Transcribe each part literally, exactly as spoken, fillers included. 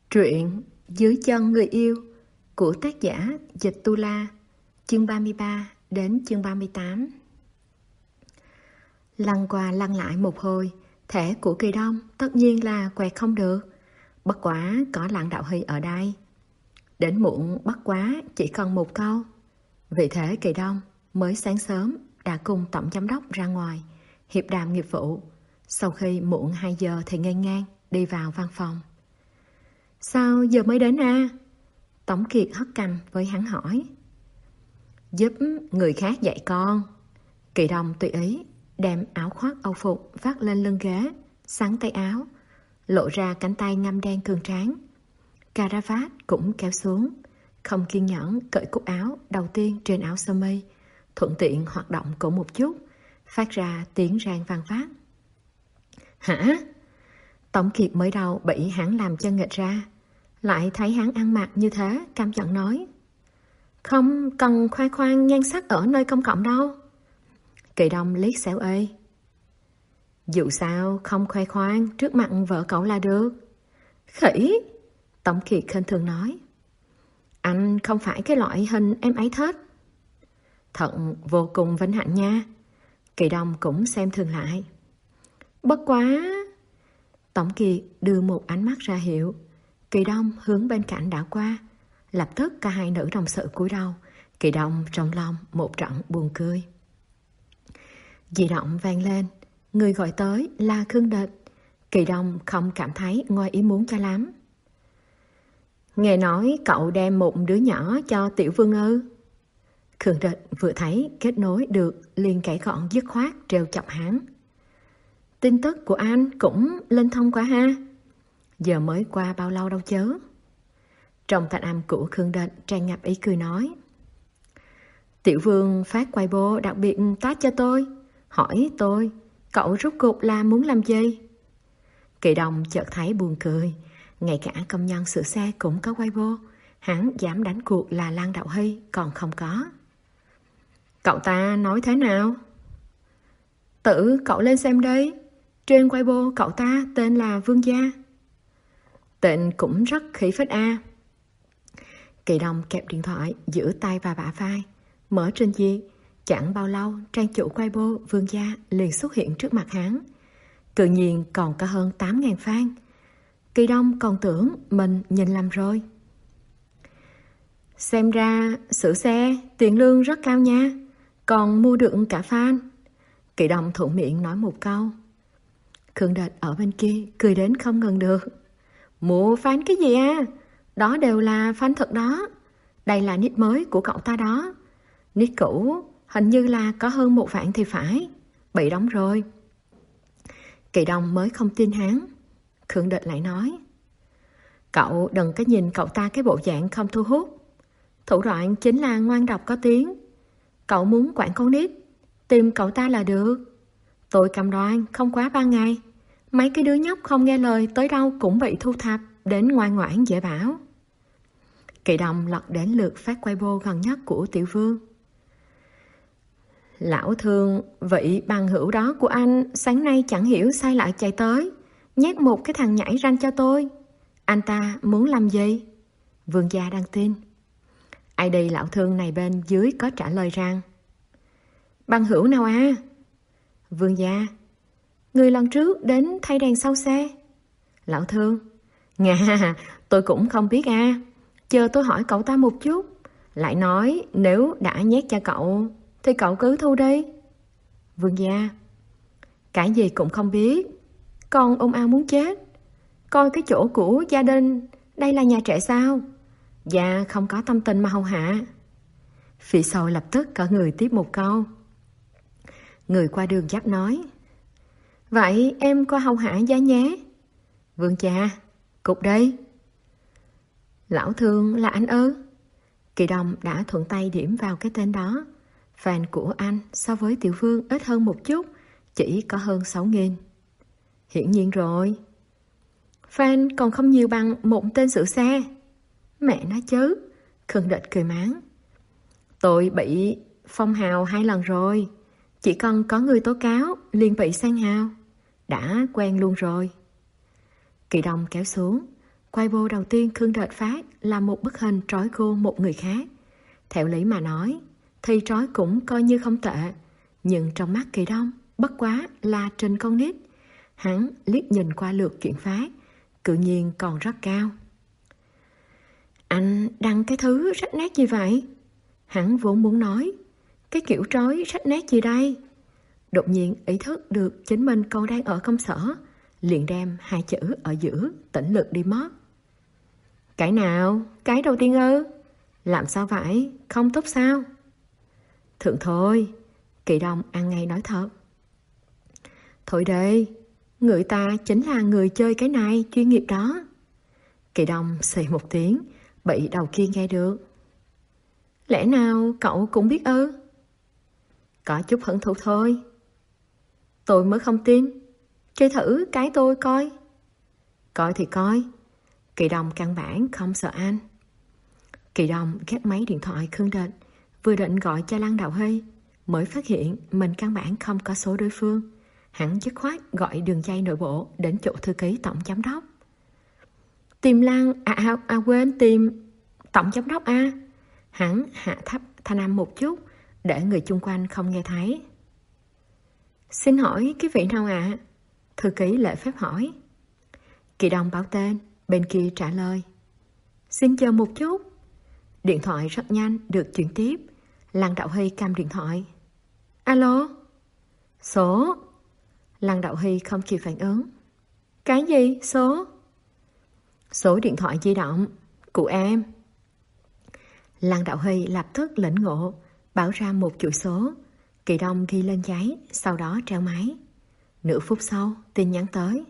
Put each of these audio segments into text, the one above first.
Truyện Dưới chân người yêu của tác giả Dịch Tu La, chương ba mươi ba đến chương ba mươi tám. Lăn qua lăn lại một hồi, thẻ của Kỳ Đông tất nhiên là quẹt không được. Bất quá có Lăng Đạo Hy ở đây. Đến muộn bất quá chỉ còn một câu. Vì thế Kỳ Đông mới sáng sớm đã cùng tổng giám đốc ra ngoài hiệp đàm nghiệp vụ. Sau khi muộn hai giờ thì ngang ngang đi vào văn phòng. Sao giờ mới đến à? Tổng Kiệt hất cằm với hắn hỏi. Giúp người khác dạy con. Kỳ Đông tùy ý đem áo khoác âu phục vác lên lưng ghế, xắn tay áo, lộ ra cánh tay ngăm đen cường tráng. Cà ra vát cũng kéo xuống, không kiên nhẫn cởi cúc áo đầu tiên trên áo sơ mi, thuận tiện hoạt động cổ một chút, phát ra tiếng rang vang vát. Hả? Tổng Kiệt mới đầu bị hắn làm cho nghịch ra, lại thấy hắn ăn mặc như thế, căm giận nói. Không cần khoe khoang nhan sắc ở nơi công cộng đâu. Kỳ Đông liếc xéo ê. Dù sao không khoe khoang trước mặt vợ cậu là được. Khỉ! Tổng Kiệt khinh thường nói. Anh không phải cái loại hình em ấy thích. Thận vô cùng vinh hạnh nha. Kỳ Đông cũng xem thường lại. Bất quá... Tổng Kiệt đưa một ánh mắt ra hiệu. Kỳ Đông hướng bên cạnh đảo qua. Lập tức cả hai nữ đồng sự cúi đầu. Kỳ Đông trong lòng một trận buồn cười. Di động vang lên. Người gọi tới là Khương Địch. Kỳ Đông không cảm thấy ngoài ý muốn cho lắm. Nghe nói cậu đem một đứa nhỏ cho Tiểu Vương ư? Khương Địch vừa thấy kết nối được liền cãi gọn dứt khoát trêu chọc hắn. Tin tức của anh cũng linh thông quá ha. Giờ mới qua bao lâu đâu chớ. Trong thanh âm của Khương Địch tràn ngập ý cười nói. Tiểu Vương phát Weibo đặc biệt tag cho tôi, hỏi tôi cậu rốt cuộc là muốn làm gì? Kỳ Đông chợt thấy buồn cười. Ngay cả công nhân sửa xe cũng có Weibo. Hắn dám đánh cuộc là Lăng Đạo Hy còn không có. Cậu ta nói thế nào? Tự cậu lên xem đi. Trên Weibo cậu ta tên là Vương Gia. Tên cũng rất khí phách a. Kỳ Đông kẹp điện thoại giữ tay và bả vai, mở trên duyệt. Chẳng bao lâu trang chủ Weibo Vương Gia liền xuất hiện trước mặt hắn. Tự nhiên còn có hơn tám nghìn fan. Kỳ Đông còn tưởng mình nhìn lầm rồi. Xem ra sửa xe tiền lương rất cao nha, còn mua được cả fan. Kỳ Đông thuận miệng nói một câu. Khương Địch ở bên kia cười đến không ngừng được. Mua fan cái gì à? Đó đều là fan thật đó. Đây là nick mới của cậu ta đó. Nick cũ hình như là có hơn một vạn thì phải. Bị đóng rồi. Kỳ Đông mới không tin hắn. Khương Địch lại nói. Cậu đừng có nhìn cậu ta cái bộ dạng không thu hút. Thủ đoạn chính là ngoan độc có tiếng. Cậu muốn quản con nít, tìm cậu ta là được. Tôi cam đoan không quá ba ngày, mấy cái đứa nhóc không nghe lời tới đâu cũng bị thu thập đến ngoan ngoãn dễ bảo. Kỳ Đông lật đến lượt phát Weibo gần nhất của Tiểu Vương. Lão Thương, vị bằng hữu đó của anh sáng nay chẳng hiểu sai lại chạy tới, nhét một cái thằng nhảy ranh cho tôi. Anh ta muốn làm gì? Vương Gia đăng tin. ai đi Lão Thương này bên dưới có trả lời rằng. Bằng hữu nào à? Vương Gia. Người lần trước đến thay đèn sau xe. Lão Thương. Ngà, tôi cũng không biết à. Chờ tôi hỏi cậu ta một chút. Lại nói nếu đã nhét cho cậu thì cậu cứ thu đi. Vương Gia. Cái gì cũng không biết. Con ôm ao muốn chết. Coi cái chỗ của gia đình. Đây là nhà trẻ sao? Dạ không có tâm tình mà hầu hạ. Phía sau lập tức có người tiếp một câu. Người qua đường giáp nói. Vậy em qua hầu hạ gia nhé. Vương Gia. Cục đây. Lão Thương là anh ư? Kỳ Đông đã thuận tay điểm vào cái tên đó. Fan của anh so với Tiểu Vương ít hơn một chút, chỉ có hơn sáu nghìn. Hiển nhiên rồi. Fan còn không nhiều bằng một tên sửa xe. Mẹ nói chứ. Khương Địch cười mắng. Tôi bị phong hào hai lần rồi. Chỉ cần có người tố cáo liền bị sang hào. Đã quen luôn rồi. Kỳ Đông kéo xuống. Weibo đầu tiên Khương Đệt phát là một bức hình trói cô một người khác. Theo lý mà nói, thì trói cũng coi như không tệ. Nhưng trong mắt Kỳ Đông, bất quá là trình con nít. Hắn liếc nhìn qua lượt chuyển phát, tự nhiên còn rất cao. Anh đăng cái thứ rách nát gì vậy? Hắn vốn muốn nói, cái kiểu trói rách nát gì đây? Đột nhiên ý thức được chính mình còn đang ở công sở, liền đem hai chữ ở giữa tỉnh lực đi mất. Cái nào? Cái đầu tiên ư? Làm sao vậy? Không tốt sao? Thượng thôi, Kỳ Đông ăn ngay nói thật. Thôi đây, người ta chính là người chơi cái này chuyên nghiệp đó. Kỳ Đông xì một tiếng, bị đầu kia nghe được. Lẽ nào cậu cũng biết ư? Có chút hứng thú thôi. Tôi mới không tin. Chơi thử cái tôi coi. Coi thì coi. Kỳ Đông căn bản không sợ anh. Kỳ Đông gác máy điện thoại Khương Đệt, vừa định gọi cho Lăng Đạo Hy, mới phát hiện mình căn bản không có số đối phương. Hắn dứt khoát gọi đường dây nội bộ đến chỗ thư ký tổng giám đốc. Tìm Lăng, à, à, à quên, tìm tổng giám đốc a. Hắn hạ thấp thanh âm một chút để người chung quanh không nghe thấy. Xin hỏi cái vị nào ạ? À? Thư ký lễ phép hỏi. Kỳ Đông báo tên, bên kia trả lời. Xin chờ một chút. Điện thoại rất nhanh được chuyển tiếp. Lăng Đạo Hy cầm điện thoại. Alo? Số? Lăng Đạo Hy không kịp phản ứng. Cái gì? Số? Số điện thoại di động của em. Lăng Đạo Hy lập tức lĩnh ngộ, bảo ra một chuỗi số. Kỳ Đông ghi lên giấy, sau đó treo máy. Nửa phút sau, tin nhắn tới.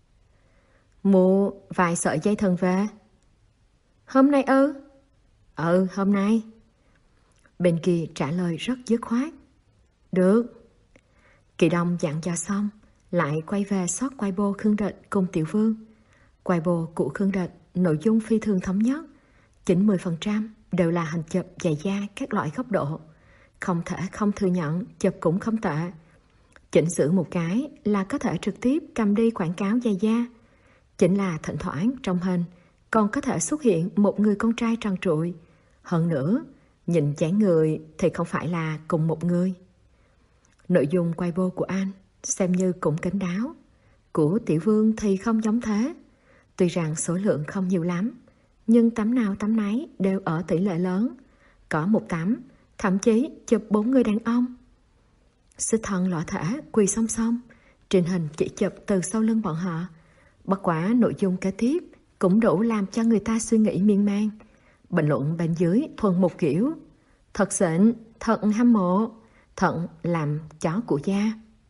Mua vài sợi dây thần về. Hôm nay ư? Ừ, hôm nay. Bên kia trả lời rất dứt khoát. Được. Kỳ Đông dặn dò xong, lại quay về soát Weibo Khương Địch cùng Tiểu Vương. Weibo của Khương Địch nội dung phi thường thống nhất, chín mươi phần trăm đều là hình chụp giày da các loại góc độ. Không thể không thừa nhận chụp cũng không tệ. Chỉnh sửa một cái là có thể trực tiếp cầm đi quảng cáo giày da. Chính là thỉnh thoảng trong hình còn có thể xuất hiện một người con trai tròn trụi. Hơn nữa, nhìn dáng người thì không phải là cùng một người. Nội dung Weibo của anh xem như cũng kín đáo. Của Tiểu Vương thì không giống thế. Tuy rằng số lượng không nhiều lắm, nhưng tấm nào tấm nấy đều ở tỷ lệ lớn. Có một tấm, thậm chí chụp bốn người đàn ông. Xích thân lõa thể quỳ song song, trên hình chỉ chụp từ sau lưng bọn họ. Bất quả nội dung kế tiếp cũng đủ làm cho người ta suy nghĩ miên man. Bình luận bên dưới thuần một kiểu: thật xịn, thật hâm mộ, thật làm chó của da.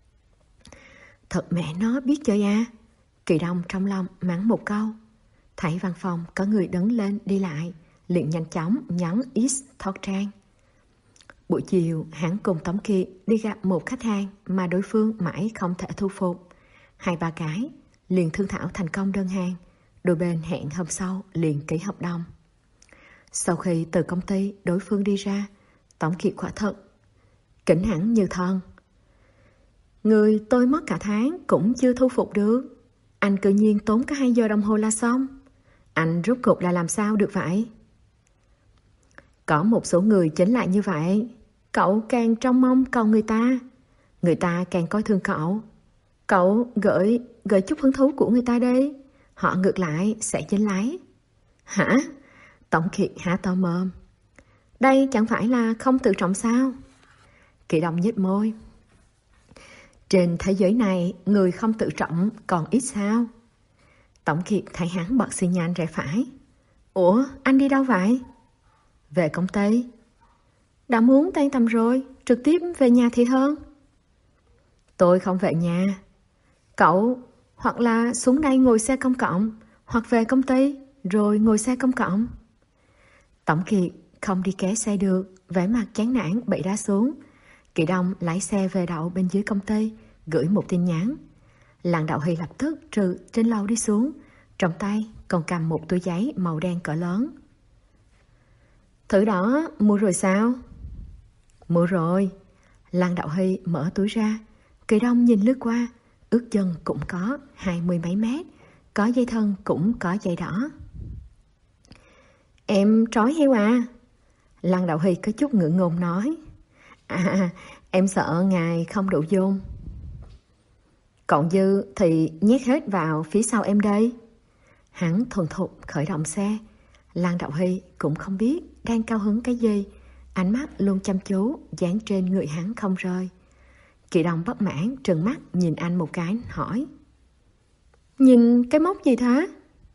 Thật mẹ nó biết chơi à. Kỳ Đông trong lòng mắng một câu. Thấy văn phòng có người đứng lên đi lại, liền nhanh chóng nhấn X thoát trang. Buổi chiều, hắn cùng Tống Kiệt đi gặp một khách hàng mà đối phương mãi không thể thu phục. Hai ba cái, liền thương thảo thành công đơn hàng. Đôi bên hẹn hôm sau liền ký hợp đồng. Sau khi từ công ty đối phương đi ra, Tống Kiệt quả thật kính hẳn như thân. Người tôi mất cả tháng cũng chưa thu phục được. Anh tự nhiên tốn có hai giờ đồng hồ là xong. Anh rốt cuộc là làm sao được vậy? Có một số người chính là như vậy. Cậu càng trông mong cầu người ta, người ta càng coi thường cậu. Cậu gửi gửi chút hứng thú của người ta đi, họ ngược lại sẽ chính lấy. Hả? Tổng Kiệt há to mồm. Đây chẳng phải là không tự trọng sao? Kỳ Đông nhếch môi. Trên thế giới này, người không tự trọng còn ít sao? Tổng Kiệt thấy hắn bật xi nhan rẽ phải. Ủa, anh đi đâu vậy? Về công ty. Đã muốn tan tầm rồi, trực tiếp về nhà thì hơn. Tôi không về nhà. Cậu hoặc là xuống đây ngồi xe công cộng, hoặc về công ty rồi ngồi xe công cộng. Tổng Kiệt không đi ké xe được, vẻ mặt chán nản bị đá xuống. Kỳ Đông lái xe về đậu bên dưới công ty, gửi một tin nhắn. Lăng Đạo Hy lập tức trừ trên lầu đi xuống, trong tay còn cầm một túi giấy màu đen cỡ lớn. Thử đó, mua rồi sao? Mua rồi. Lăng Đạo Hy mở túi ra. Kỳ Đông nhìn lướt qua, ước chân cũng có hai mươi mấy mét, có dây thân cũng có dây đỏ. Em trói heo à? Lăng Đạo Hy có chút ngượng ngùng nói. À, em sợ ngài không đủ dung. Còn dư thì nhét hết vào phía sau em đây. Hắn thuần thục khởi động xe. Lăng Đạo Hy cũng không biết đang cao hứng cái gì, ánh mắt luôn chăm chú dán trên người hắn không rơi. Kỳ Đông bất mãn trừng mắt nhìn anh một cái hỏi. Nhìn cái móc gì thế?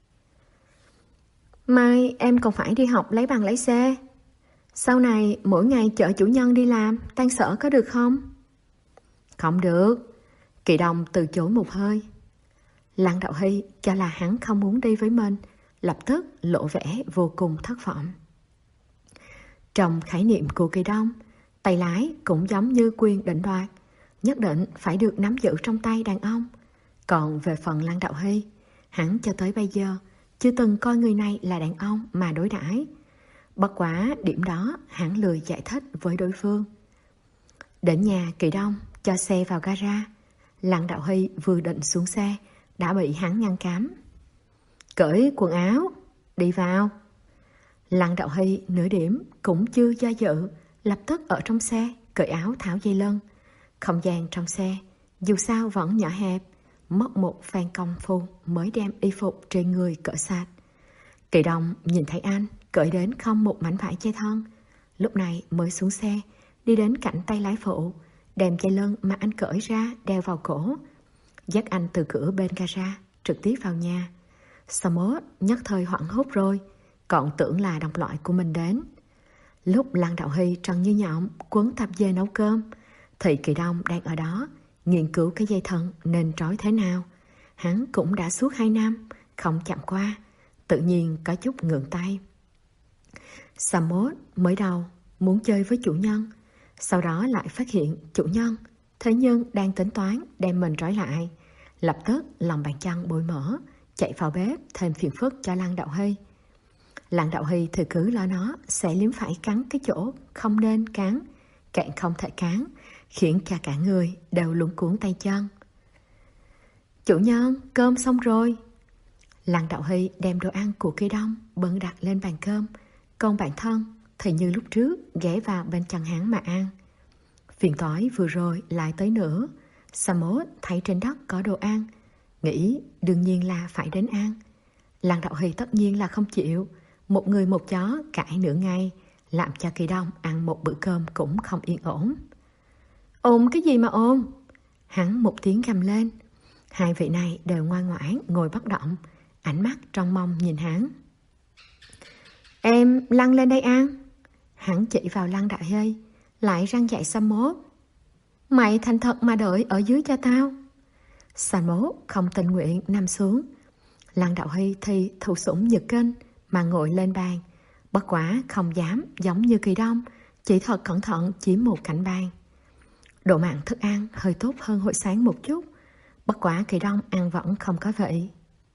Mai em còn phải đi học lấy bằng lái xe. Sau này mỗi ngày chở chủ nhân đi làm, tan sở có được không? Không được. Kỳ Đông từ chối một hơi. Lăng Đạo Hy cho là hắn không muốn đi với mình, lập tức lộ vẻ vô cùng thất vọng. Trong khái niệm của Kỳ Đông, tay lái cũng giống như quyền định đoạt, nhất định phải được nắm giữ trong tay đàn ông. Còn về phần Lăng Đạo Hy, hắn cho tới bây giờ chưa từng coi người này là đàn ông mà đối đãi. Bất quá điểm đó hắn lười giải thích với đối phương. Đến nhà Kỳ Đông cho xe vào gara, Lăng Đạo Hy vừa định xuống xe đã bị hắn ngăn cấm. Cởi quần áo, đi vào. Lăng Đạo Hy nửa điểm cũng chưa do dự, lập tức ở trong xe cởi áo tháo dây lưng. Không gian trong xe dù sao vẫn nhỏ hẹp, mất một phen công phu mới đem y phục trên người cởi sạch. Kỳ Đông nhìn thấy anh cởi đến không một mảnh vải che thân, lúc này mới xuống xe, đi đến cạnh tay lái phụ, đem dây lưng mà anh cởi ra đeo vào cổ, dắt anh từ cửa bên gara trực tiếp vào nhà. Sau mốt nhất thời hoảng hốt rồi, còn tưởng là đồng loại của mình đến. Lúc Lăng Đạo Hy trần như nhộng quấn tạp dề nấu cơm, thì Kỳ Đông đang ở đó nghiên cứu cái dây thừng nên trói thế nào. Hắn cũng đã suốt hai năm không chạm qua, tự nhiên có chút ngượng tay. Sau mốt mới đầu muốn chơi với chủ nhân, sau đó lại phát hiện chủ nhân thế nhưng đang tính toán đem mình trói lại, lập tức lòng bàn chân bôi mỡ, chạy vào bếp thêm phiền phức cho Lăng Đạo Hy. Lăng Đạo Hy thì cứ lo nó sẽ liếm phải cắn cái chỗ không nên cắn, cạn không thể cắn, khiến cho cả người đều luống cuống tay chân. Chủ nhân, cơm xong rồi. Lăng Đạo Hy đem đồ ăn của Kỳ Đông bưng đặt lên bàn cơm, còn bản thân thì như lúc trước ghé vào bên chân hắn mà ăn. Phiền toái vừa rồi lại tới nữa. Sa mốt thấy trên đất có đồ ăn, nghĩ đương nhiên là phải đến ăn. Lăng Đạo Hy tất nhiên là không chịu, một người một chó cãi nửa ngày, làm cho Kỳ Đông ăn một bữa cơm cũng không yên ổn. Ôm cái gì mà ôm? Hắn một tiếng gầm lên. Hai vị này đều ngoan ngoãn ngồi bất động, ánh mắt trông mong nhìn hắn. Em lăn lên đây ăn. Hắn chỉ vào Lăng Đạo Hy, lại răng dạy Sa mốt. Mày thành thật mà đợi ở dưới cho tao. Sa mốt không tình nguyện nằm xuống. Lăng Đạo Hy thì thụ sủng nhược kinh mà ngồi lên bàn, bất quá không dám giống như Kỳ Đông, chỉ thật cẩn thận chiếm một cạnh bàn. Độ mặn thức ăn hơi tốt hơn hồi sáng một chút, bất quá Kỳ Đông ăn vẫn không có vậy.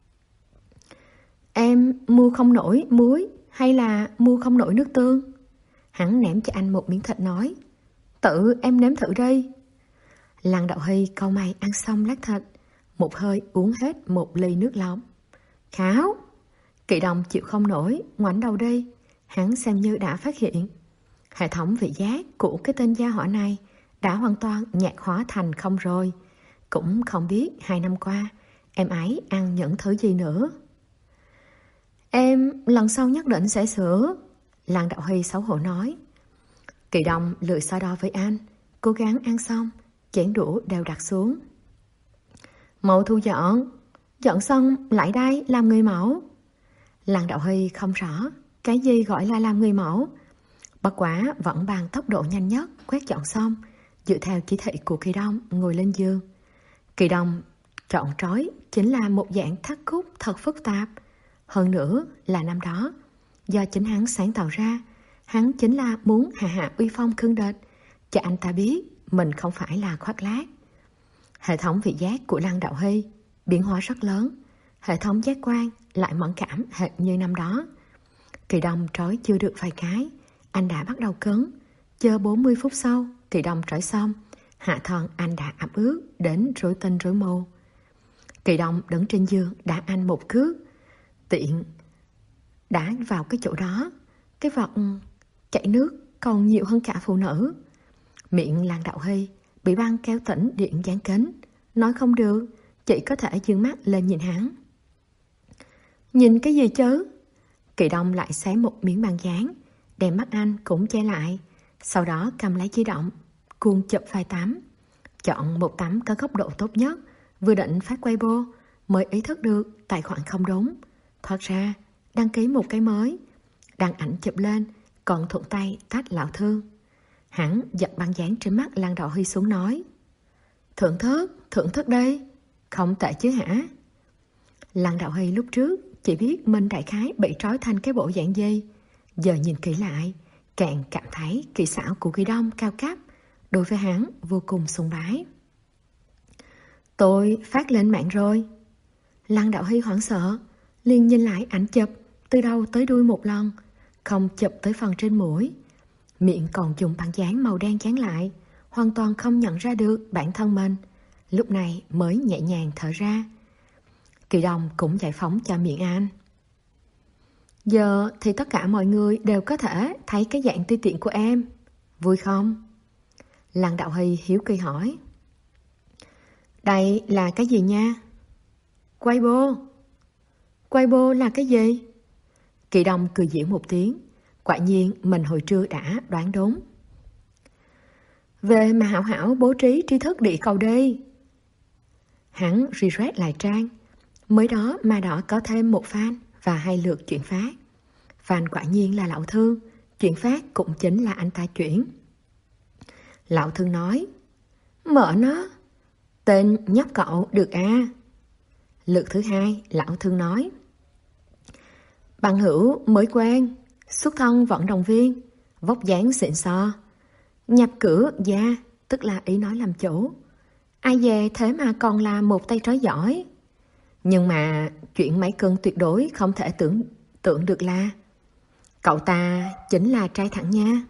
Em mua không nổi muối hay là mua không nổi nước tương? Hắn ném cho anh một miếng thịt nói. Tự em nếm thử đi. Lăng Đạo Hy cau mày ăn xong lát thịt, một hơi uống hết một ly nước lọc. Kháo. Kỳ Đông chịu không nổi, ngoảnh đầu đi. Hắn xem như đã phát hiện hệ thống vị giác của cái tên gia hỏa này đã hoàn toàn nhạt hóa thành không rồi. Cũng không biết hai năm qua em ấy ăn những thứ gì nữa. Em lần sau nhất định sẽ sửa. Lăng Đạo Hy xấu hổ nói. Kỳ Đông lười so đo với anh, cố gắng ăn xong, chén đũa đều đặt xuống. Mẫu thu dọn. Dọn xong lại đây làm người mẫu. Lăng Đạo Hy không rõ cái gì gọi là làm người mẫu, bất quá vẫn bằng tốc độ nhanh nhất quét dọn xong, dựa theo chỉ thị của Kỳ Đông ngồi lên giường. Kỳ Đông trọn trói chính là một dạng thắt khúc thật phức tạp. Hơn nữa là năm đó do chính hắn sáng tạo ra, hắn chính là muốn hạ hạ uy phong khương địch, cho anh ta biết mình không phải là khoác lác. Hệ thống vị giác của Lăng Đạo Hy biến hóa rất lớn, hệ thống giác quan lại mẫn cảm hệt như năm đó. Kỳ Đông trói chưa được vài cái, anh đã bắt đầu cứng. Chờ bốn mươi phút sau, Kỳ Đông trói xong, hạ thân anh đã ẩm ướt đến rối tinh rối mù. Kỳ Đông đứng trên giường đã anh một cước, tiện đã vào cái chỗ đó, cái vật chảy nước còn nhiều hơn cả phụ nữ. Miệng Lan Đạo Hy bị băng kéo tỉnh điện dán kính, nói không được, chỉ có thể dương mắt lên nhìn hắn. Nhìn cái gì chứ? Kỳ Đông lại xé một miếng băng dán, đem mắt anh cũng che lại, sau đó cầm lấy di động, cuồng chụp vài tấm. Chọn một tấm có góc độ tốt nhất, vừa định phát Weibo mới ý thức được tài khoản không đúng. Thoát ra, đăng ký một cái mới, đăng ảnh chụp lên, còn thuận tay tách Lão Thương. Hắn giật băng dán trên mắt Lan Đạo Huy xuống nói: Thưởng thức, thưởng thức đây, không tệ chứ hả? Lan Đạo Huy lúc trước chỉ biết mình đại khái bị trói thành cái bộ dạng dây, giờ nhìn kỹ lại, càng cảm thấy kỹ xảo của Kỳ Đông cao cấp, đối với hắn vô cùng sùng bái. Tôi phát lên mạng rồi. Lan Đạo Huy hoảng sợ, liền nhìn lại ảnh chụp từ đầu tới đuôi một lần, không chụp tới phần trên mũi. Miệng còn dùng băng dán màu đen dán lại, hoàn toàn không nhận ra được bản thân mình. Lúc này mới nhẹ nhàng thở ra. Kỳ Đông cũng giải phóng cho miệng anh. Giờ thì tất cả mọi người đều có thể thấy cái dạng ti tiện của em, vui không? Lan Đạo Huy hiếu kỳ hỏi. Đây là cái gì nha? Weibo. Weibo là cái gì? Kỳ Đông cười giễu một tiếng, quả nhiên mình hồi trưa đã đoán đúng. Về mà Hảo Hảo bố trí tri thức địa cầu đi. Hắn refresh lại trang, mới đó mà đỏ có thêm một fan và hai lượt chuyển phát. Fan quả nhiên là Lão Thương, chuyển phát cũng chính là anh ta chuyển. Lão Thương nói, mở nó, tên nhóc cậu được à. Lượt thứ hai, Lão Thương nói, bằng hữu mới quen, xuất thân vận động viên, vóc dáng xịn xò, nhập cửa gia, tức là ý nói làm chủ. Ai về thế mà còn là một tay trói giỏi. Nhưng mà chuyện mấy cân tuyệt đối không thể tưởng tượng được là cậu ta chính là trai thẳng nha.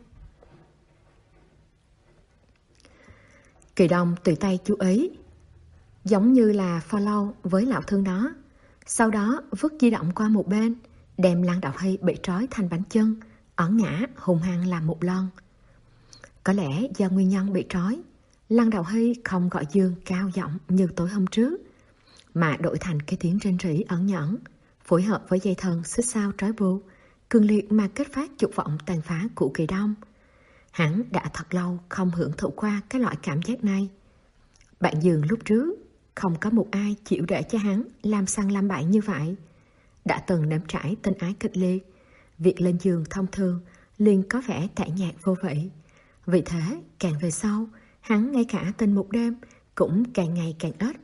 Kỳ Đông tùy tay chú ý, giống như là follow với Lão Thương đó. Sau đó vứt di động qua một bên, đem Lan Đạo Huy bị trói thành bánh chân, ẩn ngã hùng hăng làm một lần. Có lẽ do nguyên nhân bị trói, Lan Đạo Huy không gọi dương cao giọng như tối hôm trước, mà đổi thành cái tiếng rên rỉ ẩn nhẫn, phối hợp với dây thần xích sao trói buộc, cường liệt mà kết phát dục vọng tàn phá của Kỳ Đông. Hắn đã thật lâu không hưởng thụ qua cái loại cảm giác này. Bạn giường lúc trước, không có một ai chịu để cho hắn làm săn làm bậy như vậy. Đã từng nếm trải tình ái kịch liệt, việc lên giường thông thường liền có vẻ tẻ nhạt vô vị. Vì thế, càng về sau, hắn ngay cả tình một đêm cũng càng ngày càng ít.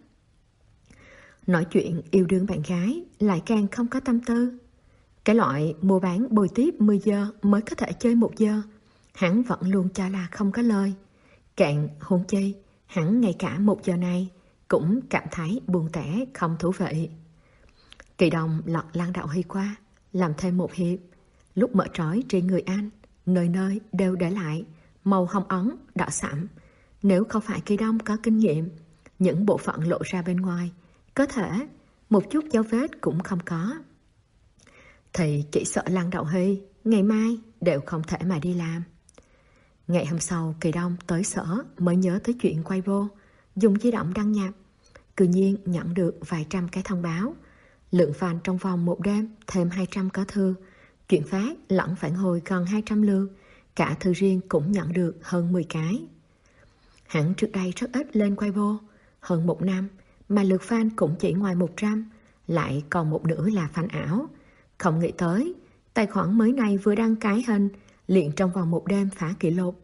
Nói chuyện yêu đương bạn gái lại càng không có tâm tư. Cái loại mua bán bồi tiếp mười giờ mới có thể chơi một giờ, hắn vẫn luôn cho là không có lời. Cạn huống chi, hắn ngay cả một giờ này cũng cảm thấy buồn tẻ không thú vị. Kỳ Đông lọt Lan Đạo Huy qua, làm thêm một hiệp. Lúc mở trói trên người anh, nơi nơi đều để lại màu hồng ấn, đỏ sẫm. Nếu không phải Kỳ Đông có kinh nghiệm, những bộ phận lộ ra bên ngoài, có thể một chút dấu vết cũng không có. Thì chỉ sợ Lan Đạo Huy ngày mai đều không thể mà đi làm. Ngày hôm sau, Kỳ Đông tới sở mới nhớ tới chuyện quay vô, dùng di động đăng nhập. Cư nhiên nhận được vài trăm cái thông báo. Lượng fan trong vòng một đêm thêm hai trăm có thư, chuyển phát lẫn phản hồi gần hai trăm lượt, cả thư riêng cũng nhận được hơn mười cái. Hắn trước đây rất ít lên Weibo, hơn một năm mà lượt fan cũng chỉ ngoài một trăm, lại còn một nửa là fan ảo. Không nghĩ tới, tài khoản mới này vừa đăng cái hình, liền trong vòng một đêm phá kỷ lục.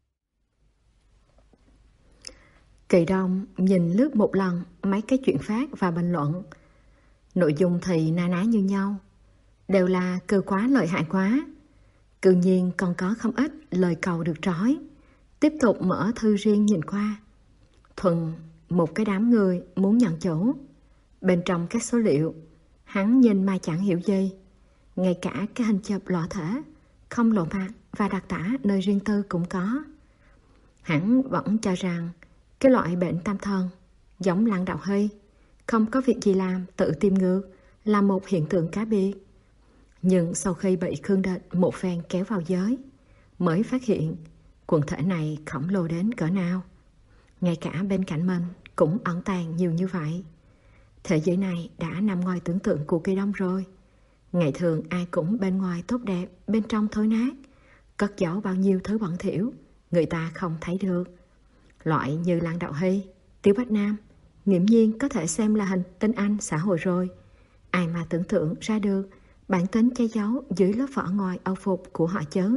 Kỳ Đông nhìn lướt một lần mấy cái chuyển phát và bình luận. Nội dung thì na ná như nhau, đều là cơ quá lợi hại quá. Cư nhiên còn có không ít lời cầu được trói. Tiếp tục mở thư riêng nhìn qua. Thuần một cái đám người muốn nhận chủ. Bên trong các số liệu, hắn nhìn mà chẳng hiểu gì. Ngay cả cái hình chụp lọ thể, không lộ mặt và đặc tả nơi riêng tư cũng có. Hắn vẫn cho rằng cái loại bệnh tâm thần giống Lan Đạo Huy, không có việc gì làm tự tìm ngược là một hiện tượng cá biệt. Nhưng sau khi bị Khương Địch một phen kéo vào giới, mới phát hiện quần thể này khổng lồ đến cỡ nào. Ngay cả bên cạnh mình cũng ẩn tàng nhiều như vậy. Thế giới này đã nằm ngoài tưởng tượng của Kỳ Đông rồi. Ngày thường ai cũng bên ngoài tốt đẹp, bên trong thối nát, cất giấu bao nhiêu thứ bẩn thỉu người ta không thấy được. Loại như Lăng Đạo Hy, Tiêu Bách Nam nghiễm nhiên có thể xem là hành tinh Anh xã hội rồi. Ai mà tưởng tượng ra được bản tính che giấu dưới lớp vỏ ngoài âu phục của họ chớ.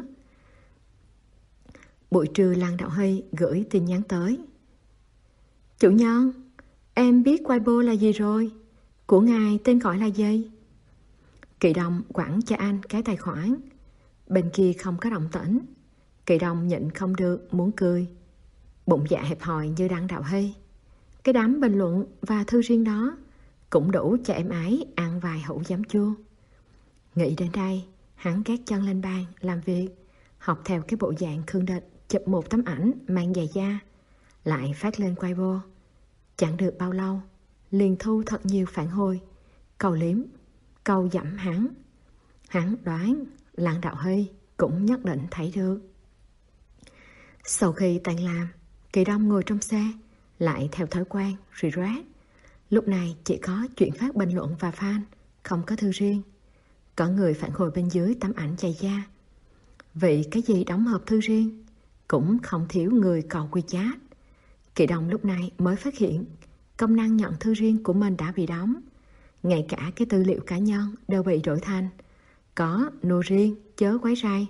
Buổi trưa Lăng Đạo Hy gửi tin nhắn tới. Chủ nhân, em biết Weibo là gì rồi? Của ngài tên gọi là gì? Kỳ Đông quẳng cho anh cái tài khoản. Bên kia không có động tĩnh. Kỳ Đông nhịn không được muốn cười. Bụng dạ hẹp hòi như Lăng Đạo Hy. Cái đám bình luận và thư riêng đó cũng đủ cho em ấy ăn vài hũ giấm chua. Nghĩ đến đây, hắn gác chân lên bàn làm việc, học theo cái bộ dạng Khương Địch chụp một tấm ảnh mang giày da, lại phát lên Weibo. Chẳng được bao lâu, liền thu thật nhiều phản hồi, câu liếm, câu dẫm hắn. Hắn đoán Lăng Đạo Hy cũng nhất định thấy được. Sau khi tan làm, Kỳ Đông ngồi trong xe, lại theo thói quen reread. Lúc này chỉ có chuyện phát bình luận và fan, không có thư riêng. Có người phản hồi bên dưới tấm ảnh giày da. Vì cái gì đóng hộp thư riêng, cũng không thiếu người cầu WeChat. Kỳ Đông lúc này mới phát hiện công năng nhận thư riêng của mình đã bị đóng. Ngay cả cái tư liệu cá nhân đều bị đổi thành có nô riêng chớ quấy rai.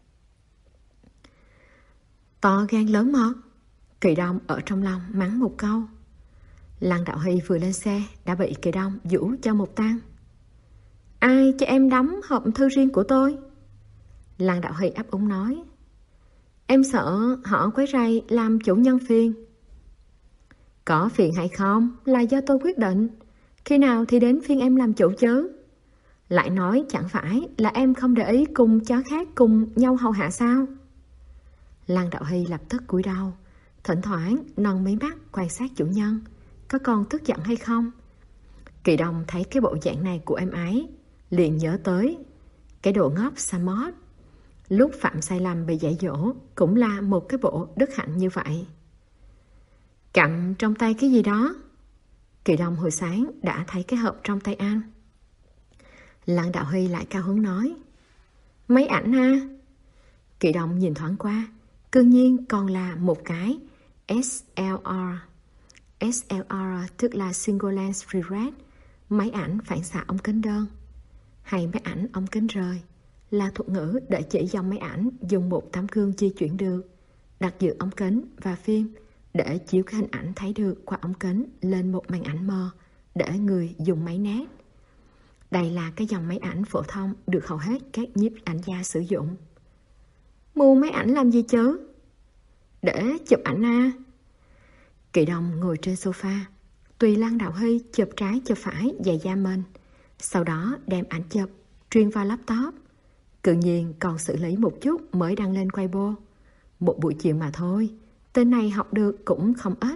To gan lớn mật, Kỳ Đông ở trong lòng mắng một câu. Lăng Đạo Hy vừa lên xe đã bị Kỳ Đông giũ cho một tăng. Ai cho em đóng hộp thư riêng của tôi? Lăng Đạo Hy ấp úng nói. Em sợ họ quấy rầy làm chủ nhân phiền. Có phiền hay không là do tôi quyết định. Khi nào thì đến phiên em làm chủ chứ? Lại nói chẳng phải là em không để ý cùng chó khác cùng nhau hầu hạ sao? Lăng Đạo Hy lập tức cúi đầu, thỉnh thoảng nâng mí mắt quan sát chủ nhân có còn tức giận hay không. Kỳ Đông thấy cái bộ dạng này của em ấy, liền nhớ tới cái độ ngốc sa mót. Lúc phạm sai lầm bị dạy dỗ cũng là một cái bộ đức hạnh như vậy. Cầm trong tay cái gì đó? Kỳ Đông hồi sáng đã thấy cái hộp trong tay anh. Lăng Đạo Hy lại cao hứng nói. Máy ảnh ha? Kỳ Đông nhìn thoáng qua, cương nhiên còn là một cái S L R. S L R tức là Single Lens Rered, máy ảnh phản xạ ống kính đơn. Hay máy ảnh ống kính rời là thuật ngữ để chỉ dòng máy ảnh dùng một tấm gương di chuyển được, đặt giữa ống kính và phim để chiếu cái hình ảnh thấy được qua ống kính lên một màn ảnh mờ để người dùng máy nét. Đây là cái dòng máy ảnh phổ thông được hầu hết các nhiếp ảnh gia sử dụng. Mua máy ảnh làm gì chứ? Để chụp ảnh à? Kỳ Đông ngồi trên sofa, tùy Lăng Đạo Hy chụp trái chụp phải giày da mình, sau đó đem ảnh chụp truyền vào laptop. Tự nhiên còn xử lý một chút mới đăng lên Weibo. Một buổi chiều mà thôi, tên này học được cũng không ít.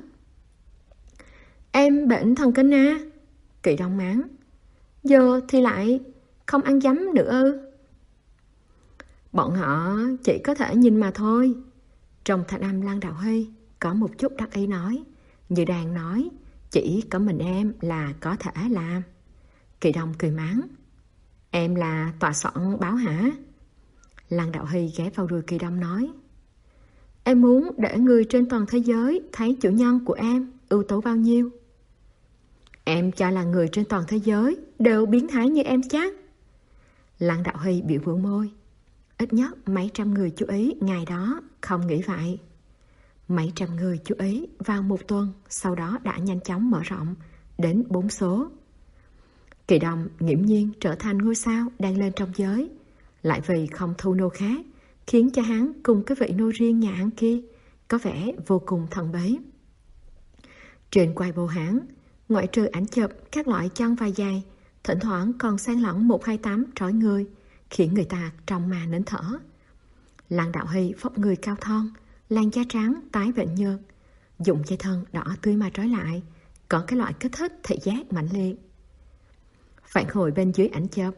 Em bệnh thần kinh à? Kỳ Đông mắng. Giờ thì lại không ăn dấm nữa ư? Bọn họ chỉ có thể nhìn mà thôi. Trong thanh âm Lăng Đạo Hy có một chút đắc ý nói, như đang nói chỉ có mình em là có thể làm. Kỳ Đông cười mắng. Em là tòa soạn báo hả? Lăng Đạo Hy ghé vào đùi Kỳ Đông nói. Em muốn để người trên toàn thế giới thấy chủ nhân của em ưu tú bao nhiêu. Em cho là người trên toàn thế giới đều biến thái như em chắc? Lăng Đạo Hy biểu bửu môi. Ít nhất mấy trăm người chú ý ngày đó không nghĩ vậy. Mấy trăm người chú ý vào một tuần, sau đó đã nhanh chóng mở rộng đến bốn số. Kỳ Đông nghiễm nhiên trở thành ngôi sao đang lên trong giới, lại vì không thu nô khác, khiến cho hắn cùng cái vị nô riêng nhà hắn kia có vẻ vô cùng thần bí. Trên Weibo hắn, ngoại trừ ảnh chụp các loại chân và giày, thỉnh thoảng còn xen lẫn một hai tấm trói người, khiến người ta trong mà nín thở. Lăng Đạo Hy vóc người cao thon, làn da trắng tái bệnh nhợt, dùng dây thân đỏ tươi mà trói lại, có cái loại kích thích thị giác mạnh liệt. Phản hồi bên dưới ảnh chụp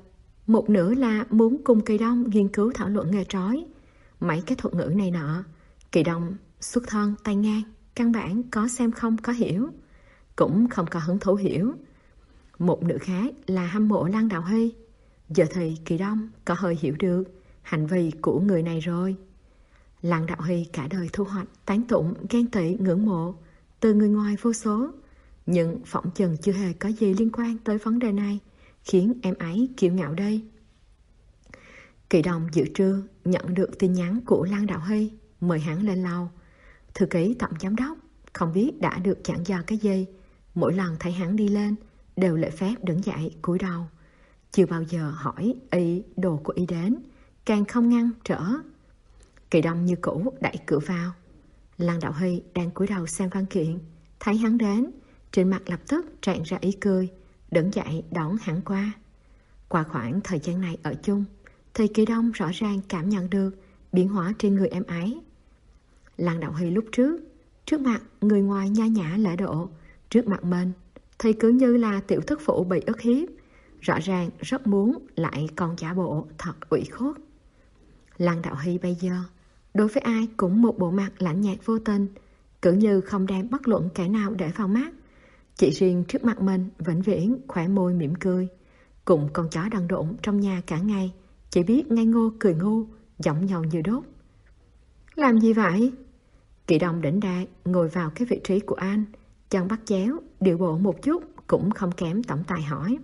một nửa là muốn cùng Kỳ Đông nghiên cứu thảo luận nghề trói. Mấy cái thuật ngữ này nọ, Kỳ Đông xuất thân tay ngang, căn bản có xem không có hiểu, cũng không có hứng thú hiểu. Một nửa khác là hâm mộ Lăng Đạo Hy. Giờ thì Kỳ Đông có hơi hiểu được hành vi của người này rồi. Lăng Đạo Hy cả đời thu hoạch tán tụng, ghen tị, ngưỡng mộ từ người ngoài vô số, nhưng phỏng chừng chưa hề có gì liên quan tới vấn đề này khiến em ấy kiêu ngạo đây. Kỳ Đông giữa trưa nhận được tin nhắn của Lăng Đạo Hy mời hắn lên lầu. Thư ký tổng giám đốc không biết đã được dặn dò cái gì, mỗi lần thấy hắn đi lên đều lễ phép đứng dậy cúi đầu, chưa bao giờ hỏi ý đồ của ý đến, càng không ngăn trở. Kỳ Đông như cũ đẩy cửa vào. Lăng Đạo Hy đang cúi đầu xem văn kiện, thấy hắn đến, trên mặt lập tức tràn ra ý cười, đứng dậy đón hắn qua. Qua khoảng thời gian này ở chung, thì Kỳ Đông rõ ràng cảm nhận được biến hóa trên người em ấy. Lăng Đạo Hy lúc trước, trước mặt người ngoài nha nhã lễ độ, trước mặt mình thì cứ như là tiểu thức phụ bị ức hiếp, rõ ràng rất muốn lại còn giả bộ thật ủy khuất. Lăng Đạo Hy bây giờ đối với ai cũng một bộ mặt lạnh nhạt vô tình, cứ như không đem bất luận kẻ nào để vào mắt. Chỉ riêng trước mặt mình vĩnh viễn khỏe môi mỉm cười, cùng con chó đần độn trong nhà cả ngày, chỉ biết ngây ngô cười ngu, giọng nhau như đốt. Làm gì vậy? Kỳ Đông đỉnh đạt ngồi vào cái vị trí của anh, chân bắt chéo, điệu bộ một chút cũng không kém tổng tài hỏi.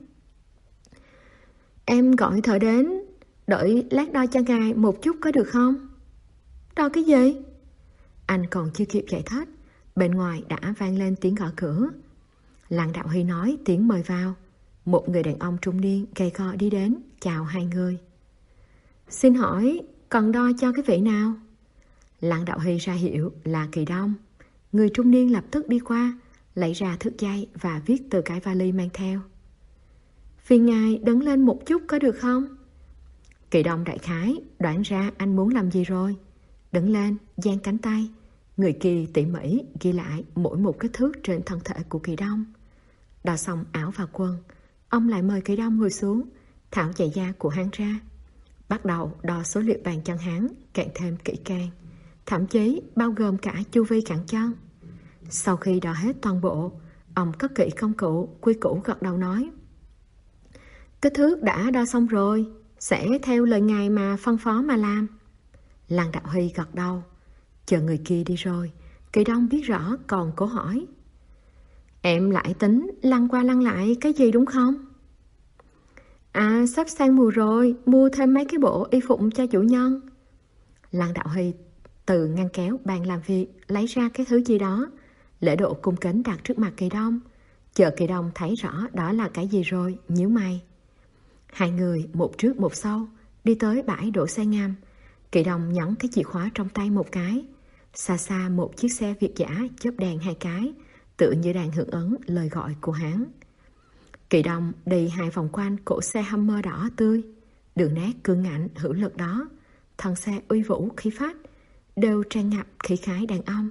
Em gọi thợ đến, đợi lát đo cho ngài một chút có được không? Đo cái gì? Anh còn chưa kịp giải thích, bên ngoài đã vang lên tiếng gõ cửa. Lăng Đạo Hy nói tiếng mời vào. Một người đàn ông trung niên gầy gò đi đến, chào hai người. Xin hỏi, cần đo cho cái vị nào? Lăng Đạo Hy ra hiệu là Kỳ Đông. Người trung niên lập tức đi qua, lấy ra thước dây và viết từ cái vali mang theo. Phiền ngài đứng lên một chút có được không? Kỳ Đông đại khái đoán ra anh muốn làm gì rồi. Đứng lên, dang cánh tay. Người kia tỉ mỉ ghi lại mỗi một kích thước trên thân thể của Kỳ Đông. Đo xong áo và quần, ông lại mời Kỳ Đông ngồi xuống, tháo giày da của hắn ra, bắt đầu đo số liệu bàn chân hắn càng thêm kỹ càng, thậm chí bao gồm cả chu vi cẳng chân. Sau khi đo hết toàn bộ, ông cất kỹ công cụ, quy củ gật đầu nói: Kích thước đã đo xong rồi, sẽ theo lời ngài mà phân phó mà làm. Lăng Đạo Hy gật đầu. Chờ người kia đi rồi, Kỳ Đông biết rõ còn cố hỏi: Em lại tính lăn qua lăn lại cái gì đúng không? À, sắp sang mùa rồi, mua thêm mấy cái bộ y phục cho chủ nhân. Lăng Đạo Hy từ ngăn kéo bàn làm việc lấy ra cái thứ gì đó, lễ độ cung kính đặt trước mặt Kỳ Đông. Chờ Kỳ Đông thấy rõ đó là cái gì rồi, nhíu mày. Hai người một trước một sau đi tới bãi đổ xe ngầm. Kỳ Đông nhấn cái chìa khóa trong tay một cái. Xa xa một chiếc xe Việt dã chớp đèn hai cái, tựa như đang hưởng ứng lời gọi của hắn. Kỳ Đông đi hai vòng quanh cổ xe Hummer đỏ tươi, đường nét cương ngạnh hữu lực đó, thân xe uy vũ khí phách, đều tràn ngập khí khái đàn ông.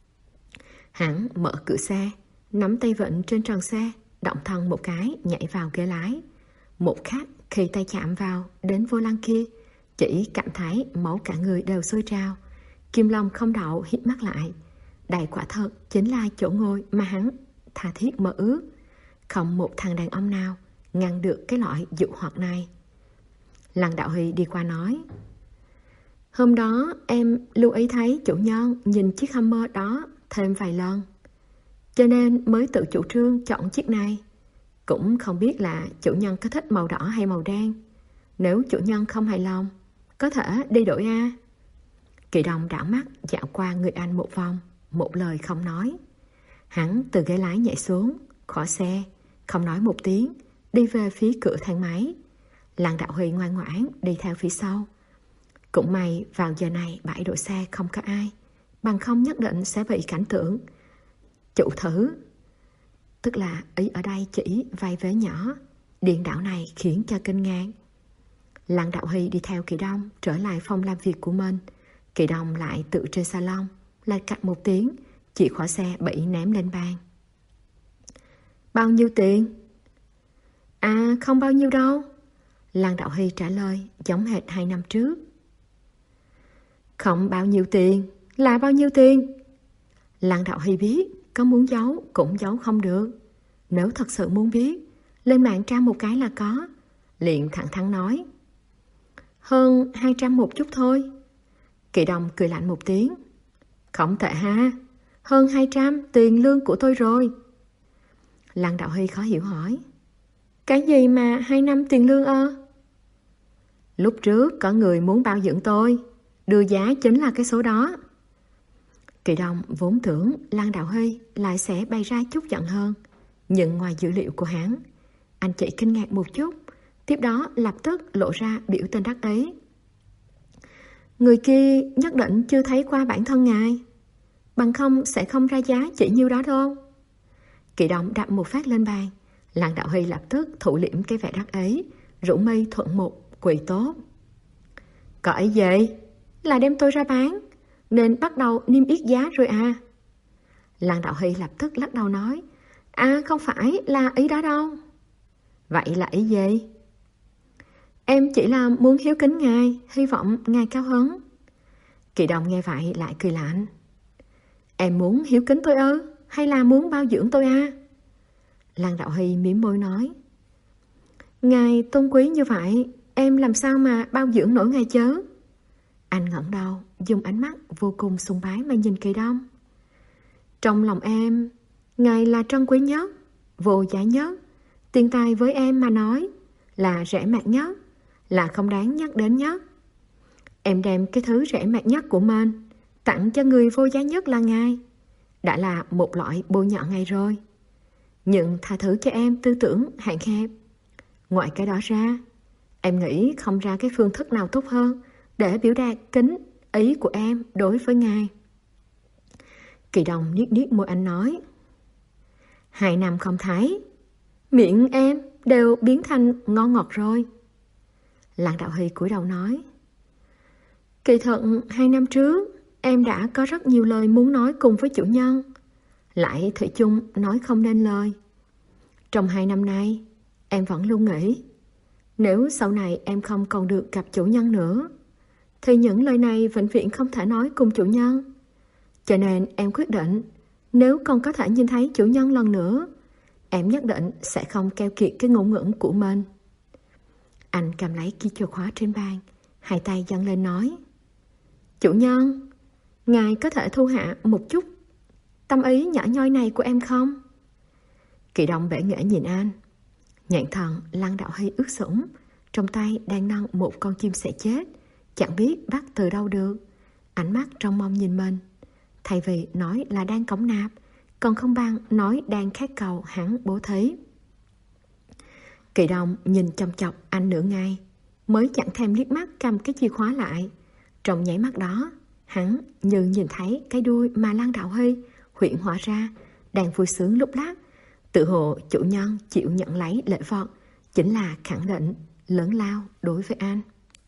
Hắn mở cửa xe, nắm tay vịn trên trần xe, động thân một cái nhảy vào ghế lái. Một khắc khi tay chạm vào đến vô lăng kia, chỉ cảm thấy máu cả người đều sôi trào. Kim Long không đậu hít mắt lại. Đây quả thật chính là chỗ ngồi mà hắn tha thiết mơ ước. Không một thằng đàn ông nào ngăn được cái loại dụ hoặc này. Lăng Đạo Hy đi qua nói: Hôm đó em lưu ý thấy chủ nhân nhìn chiếc Hummer đó thêm vài lần, cho nên mới tự chủ trương chọn chiếc này. Cũng không biết là chủ nhân có thích màu đỏ hay màu đen. Nếu chủ nhân không hài lòng, có thể đi đổi a. Kỳ Đông đảo mắt dạo qua người anh một vòng, một lời không nói. Hắn từ ghế lái nhảy xuống, khỏi xe, không nói một tiếng, đi về phía cửa thang máy. Lăng Đạo Huy ngoan ngoãn đi theo phía sau. Cũng may vào giờ này bãi đỗ xe không có ai, bằng không nhất định sẽ bị cảnh tượng chủ thử. Tức là ý ở đây chỉ vài vế nhỏ. Điên đảo này khiến cho kinh ngạc. Lăng Đạo Huy đi theo Kỳ Đông trở lại phòng làm việc của mình. Kỳ Đông lại tự trên salon, lại cạch một tiếng, chìa khóa xe bị ném lên bàn. Bao nhiêu tiền? À, không bao nhiêu đâu. Lan Đạo Hy trả lời giống hệt hai năm trước. Không bao nhiêu tiền, là bao nhiêu tiền? Lan Đạo Hy biết có muốn giấu cũng giấu không được. Nếu thật sự muốn biết, lên mạng tra một cái là có. Liền thẳng thắn nói. Hơn hai trăm một chút thôi. Kỳ Đông cười lạnh một tiếng. Không tệ ha, hơn hai trăm tiền lương của tôi rồi. Lan Đạo Hy khó hiểu hỏi. Cái gì mà hai năm tiền lương ơ? Lúc trước có người muốn bao dưỡng tôi, đưa giá chính là cái số đó. Kỳ Đông vốn tưởng Lan Đạo Hy lại sẽ bày ra chút giận hơn, nhưng ngoài dữ liệu của hắn, anh chỉ kinh ngạc một chút, tiếp đó lập tức lộ ra biểu tình đắc ý. Người kia nhất định chưa thấy qua bản thân ngài, bằng không sẽ không ra giá chỉ nhiêu đó đâu. Kỳ Đông đạp một phát lên bàn, Lan Đạo Hy lập tức thủ liễm cái vẻ đắc ý, rủ mi thuận một quỳ tốt. Có ý gì? Là đem tôi ra bán, nên bắt đầu niêm yết giá rồi à? Lan Đạo Hy lập tức lắc đầu nói. À không phải là ý đó đâu. Vậy là ý gì? Em chỉ là muốn hiếu kính ngài, hy vọng ngài cao hứng. Kỳ Đông nghe vậy lại cười lạnh. Em muốn hiếu kính tôi ư? Hay là muốn bao dưỡng tôi à? Lan Đạo Hy mím môi nói. Ngài tôn quý như vậy, em làm sao mà bao dưỡng nổi ngài chớ? Anh ngẩng đầu, dùng ánh mắt vô cùng sùng bái mà nhìn Kỳ Đông. Trong lòng em, ngài là trân quý nhất, vô giá nhất. Tiền tài với em mà nói là rẻ mạt nhất, là không đáng nhắc đến nhất. Em đem cái thứ rẻ mạt nhất của mình tặng cho người vô giá nhất là ngài, đã là một loại bôi nhọ ngài rồi. Nhưng tha thứ cho em tư tưởng hạn hẹp. Ngoài cái đó ra, em nghĩ không ra cái phương thức nào tốt hơn để biểu đạt kính ý của em đối với ngài. Kỳ Đông niết niết môi anh nói. Hai năm không thấy, miệng em đều biến thành ngon ngọt rồi. Lan Đạo Hy cúi đầu nói. Kỳ thật hai năm trước em đã có rất nhiều lời muốn nói cùng với chủ nhân, lại thủy chung nói không nên lời. Trong hai năm nay em vẫn luôn nghĩ, nếu sau này em không còn được gặp chủ nhân nữa, thì những lời này vĩnh viễn không thể nói cùng chủ nhân. Cho nên em quyết định, nếu còn có thể nhìn thấy chủ nhân lần nữa, em nhất định sẽ không keo kiệt cái ngôn ngữ của mình. Anh cầm lấy cái chìa khóa trên bàn, hai tay dâng lên nói. Chủ nhân, ngài có thể thu hạ một chút tâm ý nhỏ nhoi này của em không? Kỳ Đông bể nghệ nhìn anh. Nhãn thần Lan Đạo Hy ướt sũng, trong tay đang nâng một con chim sẻ chết, chẳng biết bắt từ đâu được. Ánh mắt trong mong nhìn mình, thay vì nói là đang cống nạp, còn không bằng nói đang khát cầu hắn bố thí. Kỳ Đông nhìn chăm chọc anh nửa ngày, mới chẳng thèm liếc mắt cầm cái chìa khóa lại. Trong nháy mắt đó, hắn như nhìn thấy cái đuôi mà Lan Đạo Hy huyễn hóa ra, đang vui sướng lúc lắc. Tự hồ chủ nhân chịu nhận lấy lễ vật chính là khẳng định lớn lao đối với anh.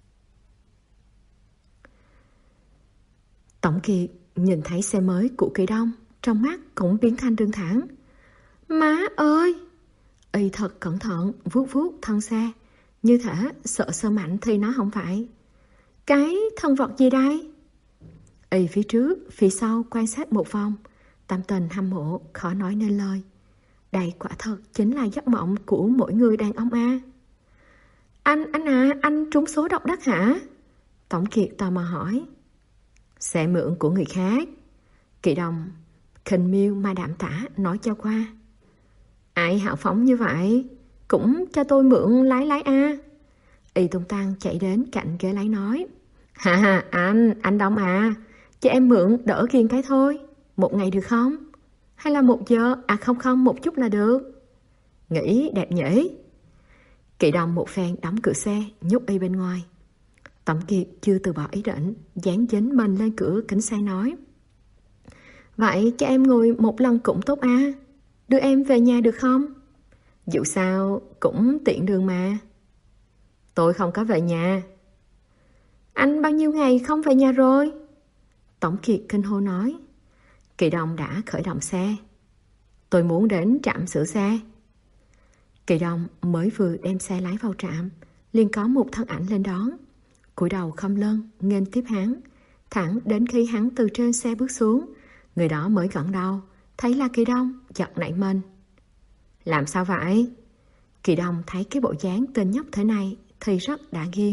Tổng Kiệt nhìn thấy xe mới của Kỳ Đông, trong mắt cũng biến thành đường thẳng. Má ơi! Y thật cẩn thận vuốt vuốt thân xe, như thể sợ sơ mạnh thì nó không phải. Cái thân vật gì đây? Y phía trước, phía sau quan sát một vòng, tâm tình hâm mộ khó nói nên lời. Đây quả thật chính là giấc mộng của mỗi người đàn ông a. Anh, anh à, anh trúng số độc đắc hả? Tổng Kiệt tò mò hỏi. Xe mượn của người khác. Kỳ Đông khinh miêu mà đạm tả nói cho qua. Ai hào phóng như vậy, cũng cho tôi mượn lái lái a. Y tung tăng chạy đến cạnh ghế lái nói. Hà hà, anh, anh Đông à, cho em mượn đỡ kiên cái thôi. Một ngày được không? Hay là một giờ? À không không, một chút là được. Nghĩ đẹp nhỉ? Kỳ Đông một phen đóng cửa xe, nhốt Y bên ngoài. Tổng Kiệt chưa từ bỏ ý định, dán dính mình lên cửa kính xe nói. Vậy cho em ngồi một lần cũng tốt à? Đưa em về nhà được không? Dù sao cũng tiện đường mà. Tôi không có về nhà. Anh bao nhiêu ngày không về nhà rồi? Tổng Kiệt kinh hô nói. Kỳ Đông đã khởi động xe. Tôi muốn đến trạm sửa xe. Kỳ Đông mới vừa đem xe lái vào trạm, liền có một thân ảnh lên đón, cúi đầu khom lưng nghênh tiếp hắn. Thẳng đến khi hắn từ trên xe bước xuống, người đó mới ngẩng đầu, thấy là Kỳ Đông, giật nảy mình. Làm sao vậy? Kỳ Đông thấy cái bộ dáng tên nhóc thế này thì rất đã nghiêng.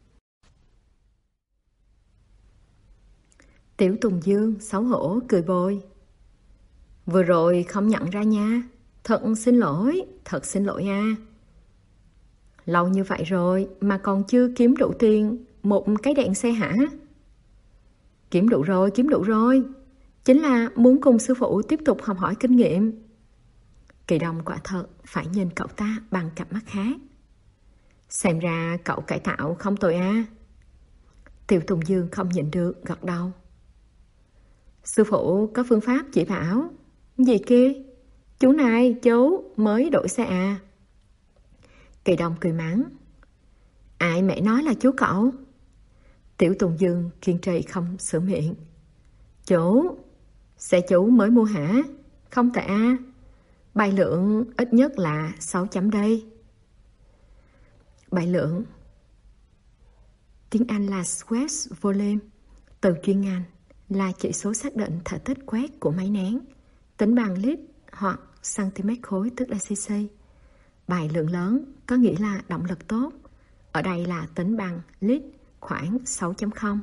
Tiểu Tùng Dương xấu hổ cười bồi. Vừa rồi không nhận ra nha, thật xin lỗi, thật xin lỗi nha. Lâu như vậy rồi mà còn chưa kiếm đủ tiền một cái đèn xe hả? Kiếm đủ rồi, kiếm đủ rồi. Chính là muốn cùng sư phụ tiếp tục học hỏi kinh nghiệm. Kỳ Đông quả thật phải nhìn cậu ta bằng cặp mắt khác. Xem ra cậu cải tạo không tồi à. Tiểu Tùng Dương không nhịn được gật đầu. Sư phụ có phương pháp chỉ bảo. Gì kia? Chú này, chú mới đổi xe à? Kỳ Đông cười mắng. Ai mẹ nói là chú cậu? Tiểu Tùng Dương kiên trì không sửa miệng. Chú, xe chú mới mua hả? Không tệ à? Bài lượng ít nhất là sáu chấm đây. Bài lượng tiếng Anh là Square Volume, từ chuyên ngành là chỉ số xác định thể tích quét của máy nén, tính bằng lít hoặc cm khối, tức là cc. Bài lượng lớn có nghĩa là động lực tốt, ở đây là tính bằng lít, khoảng sáu chấm không.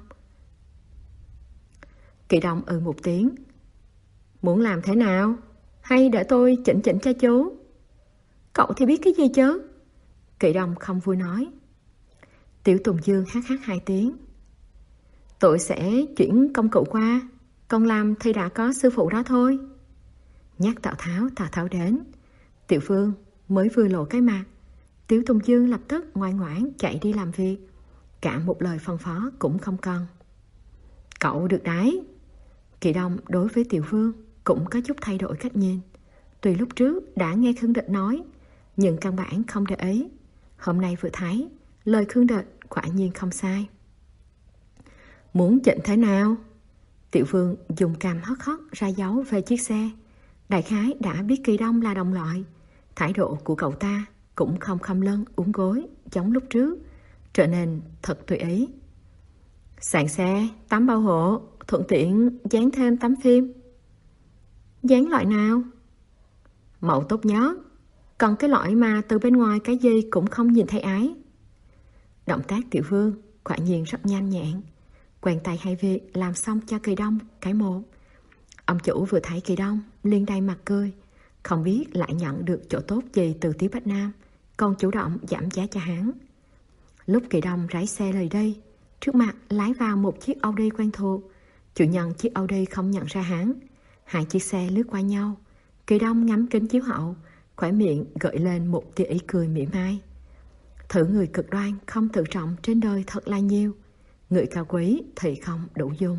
Kỳ Đông ừ một tiếng. Muốn làm thế nào? Hay để tôi chỉnh chỉnh cho chú? Cậu thì biết cái gì chứ? Kỳ Đông không vui nói. Tiểu Tùng Dương hát hát hai tiếng. Tôi sẽ chuyển công cụ qua, còn làm thì đã có sư phụ đó thôi. Nhắc Tào Tháo, Tào Tháo đến. Tiểu Phương mới vừa lộ cái mặt, Tiểu Tùng Dương lập tức ngoan ngoãn chạy đi làm việc, cả một lời phân phó cũng không cần. Cậu được đấy. Kỳ Đông đối với Tiểu Phương cũng có chút thay đổi cách nhìn. Tuy lúc trước đã nghe Khương Địch nói, nhưng căn bản không để ý. Hôm nay vừa thấy, lời Khương Địch quả nhiên không sai. Muốn chỉnh thế nào? Tiểu Phương dùng cằm hất hất ra dấu về chiếc xe. Đại khái đã biết Kỳ Đông là đồng loại. Thái độ của cậu ta cũng không khom lưng uốn gối giống lúc trước, trở nên thật tùy ý. Sàn xe, tấm bảo hộ, thuận tiện dán thêm tấm phim. Dán loại nào? Mẫu tốt nhất. Còn cái loại mà từ bên ngoài cái gì cũng không nhìn thấy ái. Động tác Tiểu Phương quả nhiên rất nhanh nhẹn, quen tay hay việc làm xong cho Kỳ Đông cái một. Ông chủ vừa thấy Kỳ Đông liền đầy mặt cười, không biết lại nhận được chỗ tốt gì từ Tiếu Bách Nam, còn chủ động giảm giá cho hắn. Lúc Kỳ Đông rải xe rời đi, trước mặt lái vào một chiếc Audi quen thuộc. Chủ nhân chiếc Audi không nhận ra hắn. Hai chiếc xe lướt qua nhau. Kỳ Đông ngắm kính chiếu hậu, khóe miệng gợi lên một tia ý cười mỉa mai. Thử người cực đoan không tự trọng trên đời thật là nhiều, người cao quý thì không đủ dung.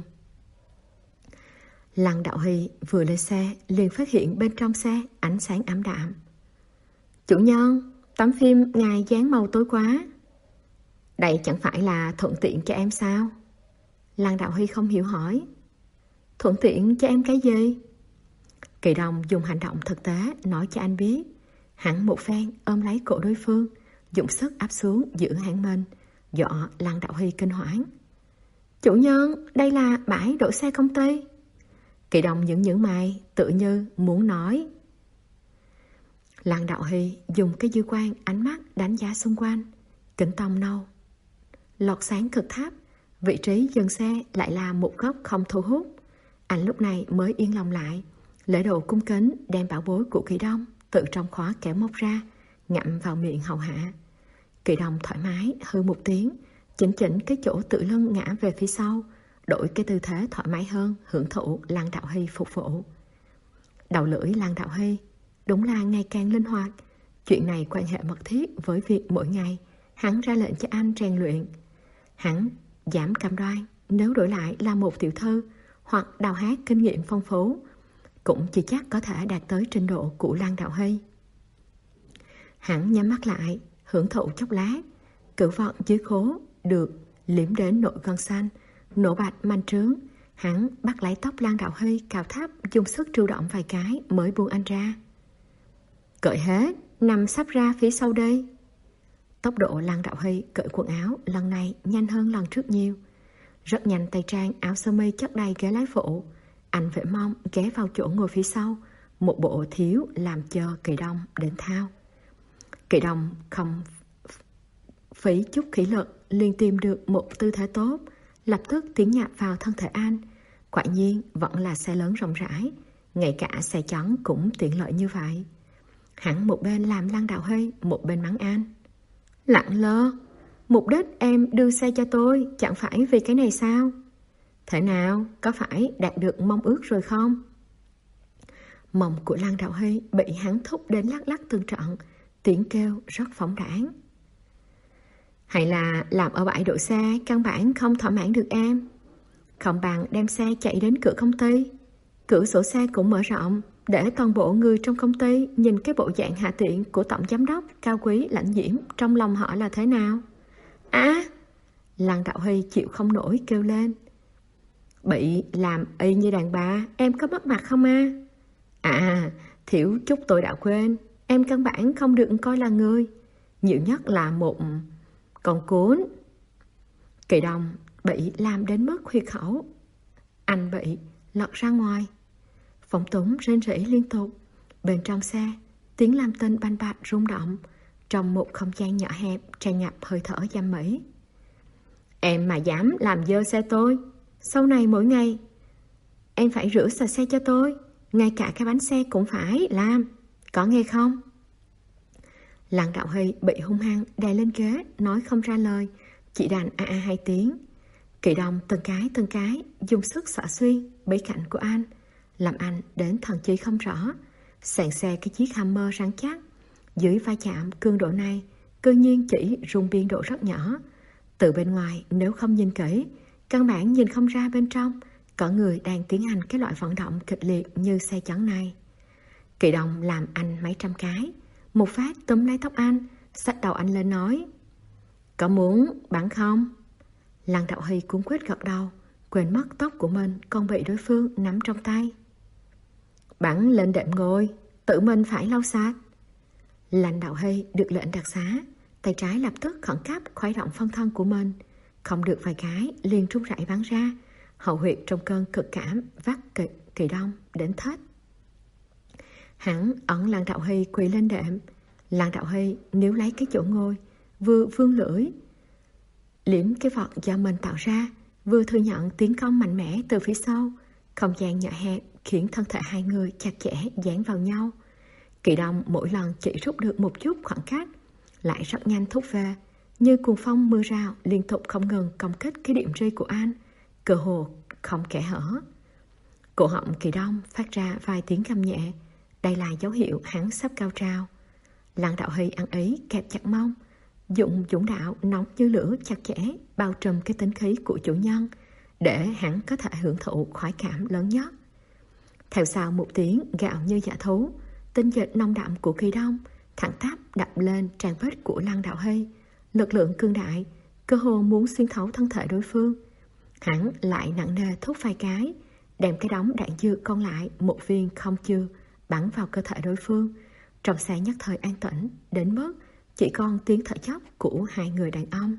Lăng Đạo Hy vừa lên xe liền phát hiện bên trong xe ánh sáng ảm đạm. Chủ nhân, tấm phim ngài dán màu tối quá. Đây chẳng phải là thuận tiện cho em sao? Lăng Đạo Hy không hiểu hỏi. Thuận tiện cho em cái gì? Kỳ Đông dùng hành động thực tế nói cho anh biết. Hắn một phen ôm lấy cổ đối phương, dùng sức áp xuống giữa hắn mình, dọa Lăng Đạo Hy kinh hoảng. Chủ nhân, đây là bãi đổ xe công ty. Kỳ Đông những những mày tự như muốn nói. Lăng Đạo Hy dùng cái dư quan ánh mắt đánh giá xung quanh. Kính tông nâu lọt sáng cực thấp, vị trí dừng xe lại là một góc không thu hút. Anh lúc này mới yên lòng lại, lễ độ cung kính đem bảo bối của Kỳ Đông tự trong khóa kéo móc ra, ngậm vào miệng hầu hạ. Kỳ Đông thoải mái hư một tiếng, chỉnh chỉnh cái chỗ tự lưng ngã về phía sau, đổi cái tư thế thoải mái hơn, hưởng thụ Lăng Đạo Hy phục vụ. Đầu lưỡi Lăng Đạo Hy đúng là ngày càng linh hoạt. Chuyện này quan hệ mật thiết với việc mỗi ngày hắn ra lệnh cho anh rèn luyện. Hắn dám cam đoan nếu đổi lại là một tiểu thư hoặc đào hát kinh nghiệm phong phú, cũng chỉ chắc có thể đạt tới trình độ của Lăng Đạo Hy. Hắn nhắm mắt lại, hưởng thụ chốc lát, cử vọng dưới khố được liếm đến nỗi gân xanh, nổ bạch manh trướng. Hắn bắt lấy tóc Lăng Đạo Hy cào thấp, dùng sức tru động vài cái mới buông anh ra. Cởi hết, nằm sắp ra phía sau đây. Tốc độ Lăng Đạo Hy cởi quần áo lần này nhanh hơn lần trước nhiều. Rất nhanh tay trang áo sơ mi chất đầy ghế lái phụ. Anh Vệ Mông ghé vào chỗ ngồi phía sau, một bộ thiếu làm chờ Kỳ Đông đến thao. Kỳ Đông không phí chút khí lực liền tìm được một tư thế tốt, lập tức tiến nhập vào thân thể anh. Quả nhiên vẫn là xe lớn rộng rãi, ngay cả xe chắn cũng tiện lợi như vậy. Hắn một bên làm Lăng Đạo Hy, một bên mắng anh. Lặng lơ, mục đích em đưa xe cho tôi chẳng phải vì cái này sao? Thế nào, có phải đạt được mong ước rồi không? Mông của Lăng Đạo Hy bị hắn thúc đến lắc lắc từng trận, tiếng kêu rất phóng đãng. Hay là làm ở bãi đổ xe căn bản không thỏa mãn được em? Không bằng đem xe chạy đến cửa công ty, cửa sổ xe cũng mở rộng, để toàn bộ người trong công ty nhìn cái bộ dạng hạ tiện của tổng giám đốc cao quý lãnh diễm trong lòng họ là thế nào. À, Lăng Đạo Hy chịu không nổi kêu lên. Bị làm y như đàn bà, em có mất mặt không a? À? à, thiểu chút tôi đã quên, em căn bản không được coi là người, nhiều nhất là một con cún. Kỳ Đông bị làm đến mức huyệt khẩu, anh bị lọt ra ngoài. Phóng túng rên rỉ liên tục. Bên trong xe, tiếng lam tinh banh bạch rung động. Trong một không gian nhỏ hẹp tràn ngập hơi thở giam mỹ. Em mà dám làm dơ xe tôi, sau này mỗi ngày em phải rửa sạch xe cho tôi, ngay cả cái bánh xe cũng phải làm, có nghe không? Lăng Đạo Hy bị hung hăng đè lên ghế, nói không ra lời, chỉ đành a a hai tiếng. Kỳ Đông từng cái từng cái dùng sức xỏ xuyên bí cảnh của anh, làm anh đến thần trí không rõ. Sàn xe cái chiếc Hammer rắn chắc, dưới va chạm cường độ này cơ nhiên chỉ rung biên độ rất nhỏ. Từ bên ngoài nếu không nhìn kỹ, căn bản nhìn không ra bên trong có người đang tiến hành cái loại vận động kịch liệt như xe chắn này. Kỳ Đông làm anh mấy trăm cái, một phát túm lấy tóc anh, xách đầu anh lên nói: Có muốn bắn không? Lăng Đạo Hy cuống quýt gật đầu, quên mất tóc của mình còn bị đối phương nắm trong tay. Bắn lên đệm ngồi, tự mình phải lau sạch. Lăng Đạo Hy được lệnh đặc xá, tay trái lập tức khẩn cấp khuấy động phân thân của mình, không được vài cái liền run rẩy bắn ra, hậu huyệt trong cơn cực cảm vắt Kỳ, Kỳ Đông đến thết. Hắn ẩn Lăng Đạo Hy quỳ lên đệm. Lăng Đạo Hy níu lấy cái chỗ ngồi, vừa vươn lưỡi liếm cái vật do mình tạo ra, vừa thừa nhận tiến công mạnh mẽ từ phía sau. Không gian nhỏ hẹp khiến thân thể hai người chặt chẽ dán vào nhau. Kỳ Đông mỗi lần chỉ rút được một chút khoảng cách, lại rất nhanh thúc về, như cuồng phong mưa rào liên tục không ngừng công kích cái điểm ri của anh, cơ hồ không kẽ hở. Cổ họng Kỳ Đông phát ra vài tiếng gầm nhẹ, đây là dấu hiệu hắn sắp cao trào. Lăng Đạo Hy ăn ý kẹp chặt mông, dụng dũng đạo nóng như lửa chặt chẽ bao trùm cái tính khí của chủ nhân, để hắn có thể hưởng thụ khoái cảm lớn nhất. Theo sau một tiếng gạo như dã thú, tinh dịch nồng đậm của Kỳ Đông thẳng tắp đập lên tràn vết của Lăng Đạo Hy, lực lượng cương đại, cơ hồ muốn xuyên thấu thân thể đối phương. Hắn lại nặng nề thúc vài cái, đem cái đống đạn dược còn lại một viên không chưa bắn vào cơ thể đối phương. Trong xe nhất thời an tĩnh đến mức chỉ còn tiếng thở dốc của hai người đàn ông.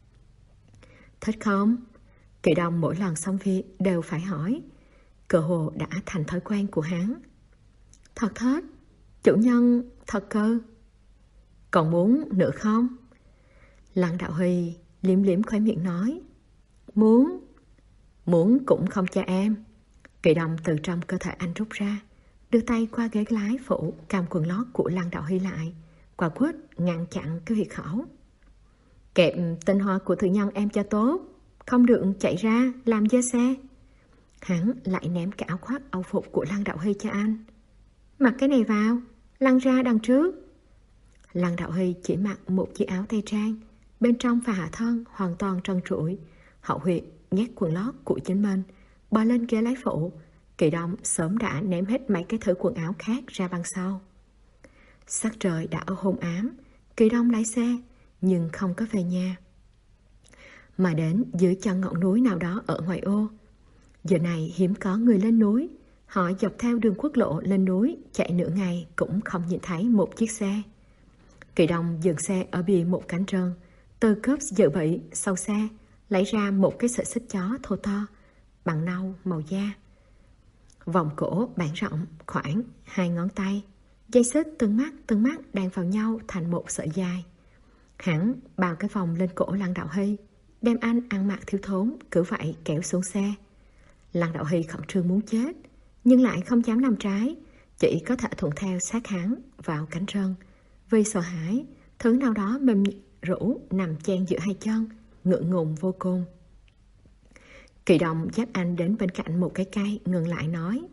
Thích không? Kỳ Đông mỗi lần xong việc đều phải hỏi, cơ hồ đã thành thói quen của hắn. Thật thích, chủ nhân thật cơ. Còn muốn nữa không? Lăng Đạo Hy liếm liếm khóe miệng nói, muốn. Muốn cũng không cho em. Kỳ Đông từ trong cơ thể anh rút ra, đưa tay qua ghế lái phụ cầm quần lót của Lăng Đạo Hy lại, quả quyết ngăn chặn cái huyệt khẩu. Kẹp tinh hoa của thư nhân em cho tốt, không được chạy ra làm dơ xe. Hắn lại ném cái áo khoác âu phục của Lăng Đạo Hy cho anh. Mặc cái này vào, lăn ra đằng trước. Lăng Đạo Hy chỉ mặc một chiếc áo tây trang, bên trong và hạ thân hoàn toàn trần trụi, hậu huyệt nhét quần lót của chính mình, bò lên ghế lái phụ. Kỳ Đông sớm đã ném hết mấy cái thử quần áo khác ra băng sau. Sắc trời đã ở hôn ám, Kỳ Đông lái xe nhưng không có về nhà, mà đến dưới chân ngọn núi nào đó ở ngoại ô. Giờ này hiếm có người lên núi, họ dọc theo đường quốc lộ lên núi chạy nửa ngày cũng không nhìn thấy một chiếc xe. Kỳ Đông dừng xe ở bìa một cánh rừng, từ cốp dự bị sau xe lấy ra một cái sợi xích chó thô to bằng nâu màu da, vòng cổ bản rộng khoảng hai ngón tay, dây xích từng mắt từng mắt đan vào nhau thành một sợi dài. Hắn bào cái vòng lên cổ Lăng Đạo Hy, đem anh ăn mặc thiếu thốn cứ vậy kéo xuống xe. Lăng Đạo Hy khẩn trương muốn chết, nhưng lại không dám làm trái, chỉ có thể thuận theo sát hắn vào cánh rừng. Vì sợ hãi, thứ nào đó mềm rũ nằm chen giữa hai chân, ngượng ngùng vô cùng. Kỳ Đông dắt anh đến bên cạnh một cái cây, ngừng lại nói: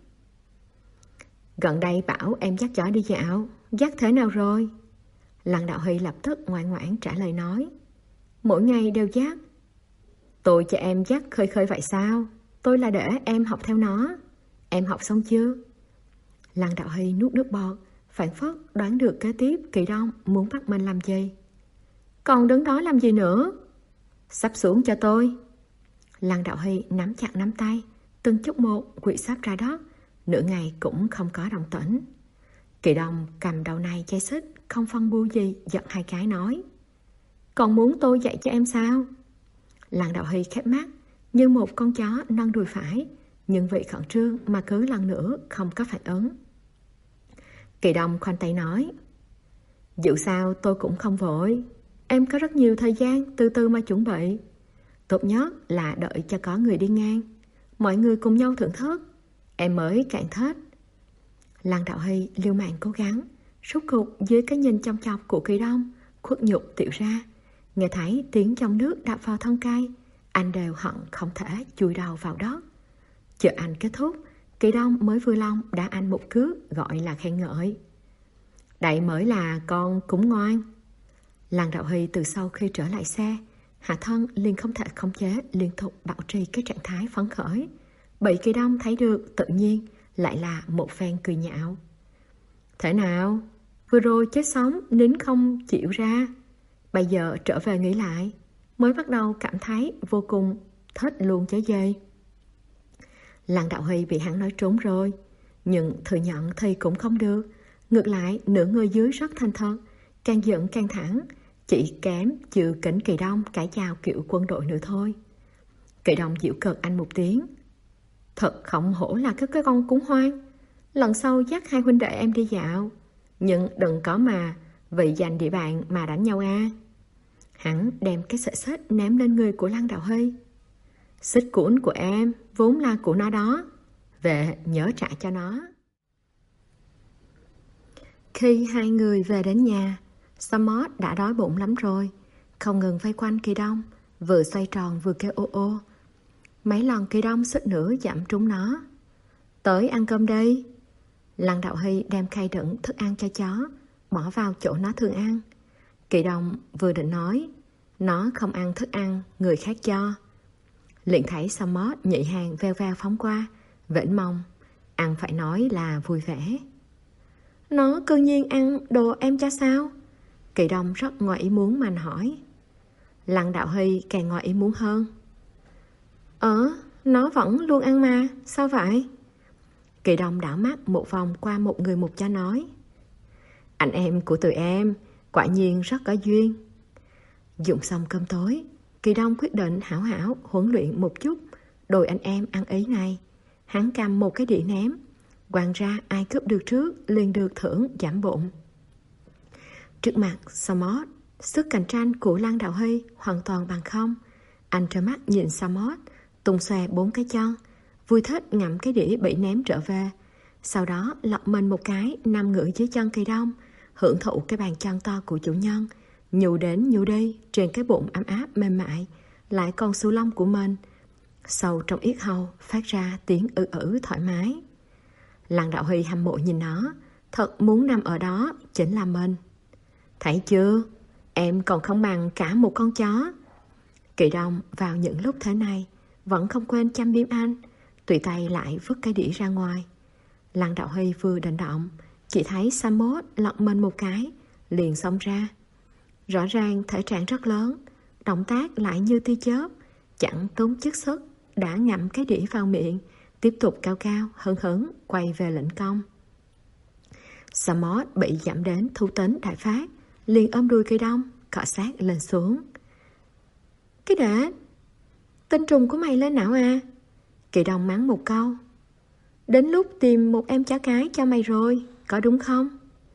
Gần đây bảo em dắt chó đi dạo, dắt thế nào rồi? Lăng Đạo Hy lập tức ngoan ngoãn trả lời nói: Mỗi ngày đều dắt. Tôi cho em dắt khơi khơi vậy sao? Tôi là để em học theo nó. Em học xong chưa? Lăng Đạo Hy nuốt nước bọt, phảng phất đoán được kế tiếp Kỳ Đông muốn bắt mình làm gì. Còn đứng đó làm gì nữa? Sắp xuống cho tôi. Lăng Đạo Hy nắm chặt nắm tay, từng chút một quỵ sắp ra đất, nửa ngày cũng không có động tĩnh. Kỳ Đông cầm đầu này dây xích, không phân bua gì, giật hai cái nói: Còn muốn tôi dạy cho em sao? Lăng Đạo Hy khép mắt như một con chó nâng đùi phải, nhưng vị khẩn trương mà cứ lần nữa không có phản ứng. Kỳ Đông khoanh tay nói: Dù sao tôi cũng không vội, em có rất nhiều thời gian từ từ mà chuẩn bị. Tốt nhất là đợi cho có người đi ngang, mọi người cùng nhau thưởng thức, em mới càng thích. Lăng Đạo Hy liều mạng cố gắng, rốt cục dưới cái nhìn chăm chọc của Kỳ Đông, khuất nhục tiểu ra. Nghe thấy tiếng trong nước đạp vào thân cây, anh đều hận không thể chui đầu vào đất. Chờ anh kết thúc, Kỳ Đông mới vui lòng đá anh một cước, gọi là khen ngợi. Đây mới là con cũng ngoan. Lăng Đạo Hy từ sau khi trở lại xe, hạ thân liền không thể khống chế, liên tục bảo trì cái trạng thái phấn khởi. Bị Kỳ Đông thấy được, tự nhiên lại là một phen cười nhạo. Thế nào? Vừa rồi chết sống nín không chịu ra, bây giờ trở về nghĩ lại, mới bắt đầu cảm thấy vô cùng thích luôn chứ gì. Lăng Đạo Hy bị hắn nói trốn rồi, nhưng thừa nhận thì cũng không được. Ngược lại, nửa người dưới rất thành thật, càng giận càng thẳng, chỉ kém chịu kính Kỳ Đông cải chào kiểu quân đội nữa thôi. Kỳ Đông giễu cợt anh một tiếng. Thật không hổ là cái cái con cún hoang. Lần sau dắt hai huynh đệ em đi dạo, nhưng đừng có mà vì giành địa bàn mà đánh nhau a. Hắn đem cái sợi xích ném lên người của Lăng Đạo Hy. Xích cuốn của em vốn là của nó đó, về nhớ trả cho nó. Khi hai người về đến nhà, Samot đã đói bụng lắm rồi, không ngừng vây quanh Kỳ Đông, vừa xoay tròn vừa kêu ô ô. Mấy lần Kỳ Đông suýt nữa giảm trúng nó. Tới ăn cơm đi. Lăng Đạo Hy đem khay đựng thức ăn cho chó, bỏ vào chỗ nó thường ăn. Kỳ Đông vừa định nói, nó không ăn thức ăn người khác cho, liền thấy Samot nhị hàng veo veo phóng qua, vểnh mông, ăn phải nói là vui vẻ. Nó cư nhiên ăn đồ em cho sao? Kỳ Đông rất ngoài ý muốn mà hỏi. Lăng Đạo Hy càng ngoài ý muốn hơn. Ờ, nó vẫn luôn ăn mà, sao vậy? Kỳ Đông đảo mắt một vòng qua một người một cho nói. Anh em của tụi em quả nhiên rất có duyên. Dùng xong cơm tối, Kỳ Đông quyết định hảo hảo huấn luyện một chút đôi anh em ăn ý này. Hắn cầm một cái đĩa ném, quăng ra ai cướp được trước liền được thưởng giảm bụng. Trước mặt Samot, sức cạnh tranh của Lăng Đạo Hy hoàn toàn bằng không. Anh trơ mắt nhìn Samot tung xòe bốn cái chân, vui thích ngậm cái đĩa bị ném trở về, sau đó lọc mình một cái nằm ngửa dưới chân Kỳ Đông, hưởng thụ cái bàn chân to của chủ nhân, nhù đến nhù đi trên cái bụng ấm áp mềm mại, lại còn xù lông của mình. Sâu trong yết hầu phát ra tiếng ư ử thoải mái. Lăng Đạo Hy hâm mộ nhìn nó, thật muốn nằm ở đó chính là mình. Thấy chưa, em còn không bằng cả một con chó. Kỳ Đông vào những lúc thế này vẫn không quên chăm biếm anh, tùy tay lại vứt cái đĩa ra ngoài. Lăng Đạo Hy vừa định động, chỉ thấy Samot lật mình một cái, liền xông ra. Rõ ràng thể trạng rất lớn, động tác lại như tia chớp, chẳng tốn chút sức, đã ngậm cái đĩa vào miệng, tiếp tục cao cao hứng hứng quay về lĩnh công. Samot bị giảm đến thú tính đại phát, liền ôm đuôi Kỳ Đông, cọ sát lên xuống. Cái đã, tinh trùng của mày lên não à? Kỳ Đông mắng một câu. Đến lúc tìm một em chó cái cho mày rồi, có đúng không?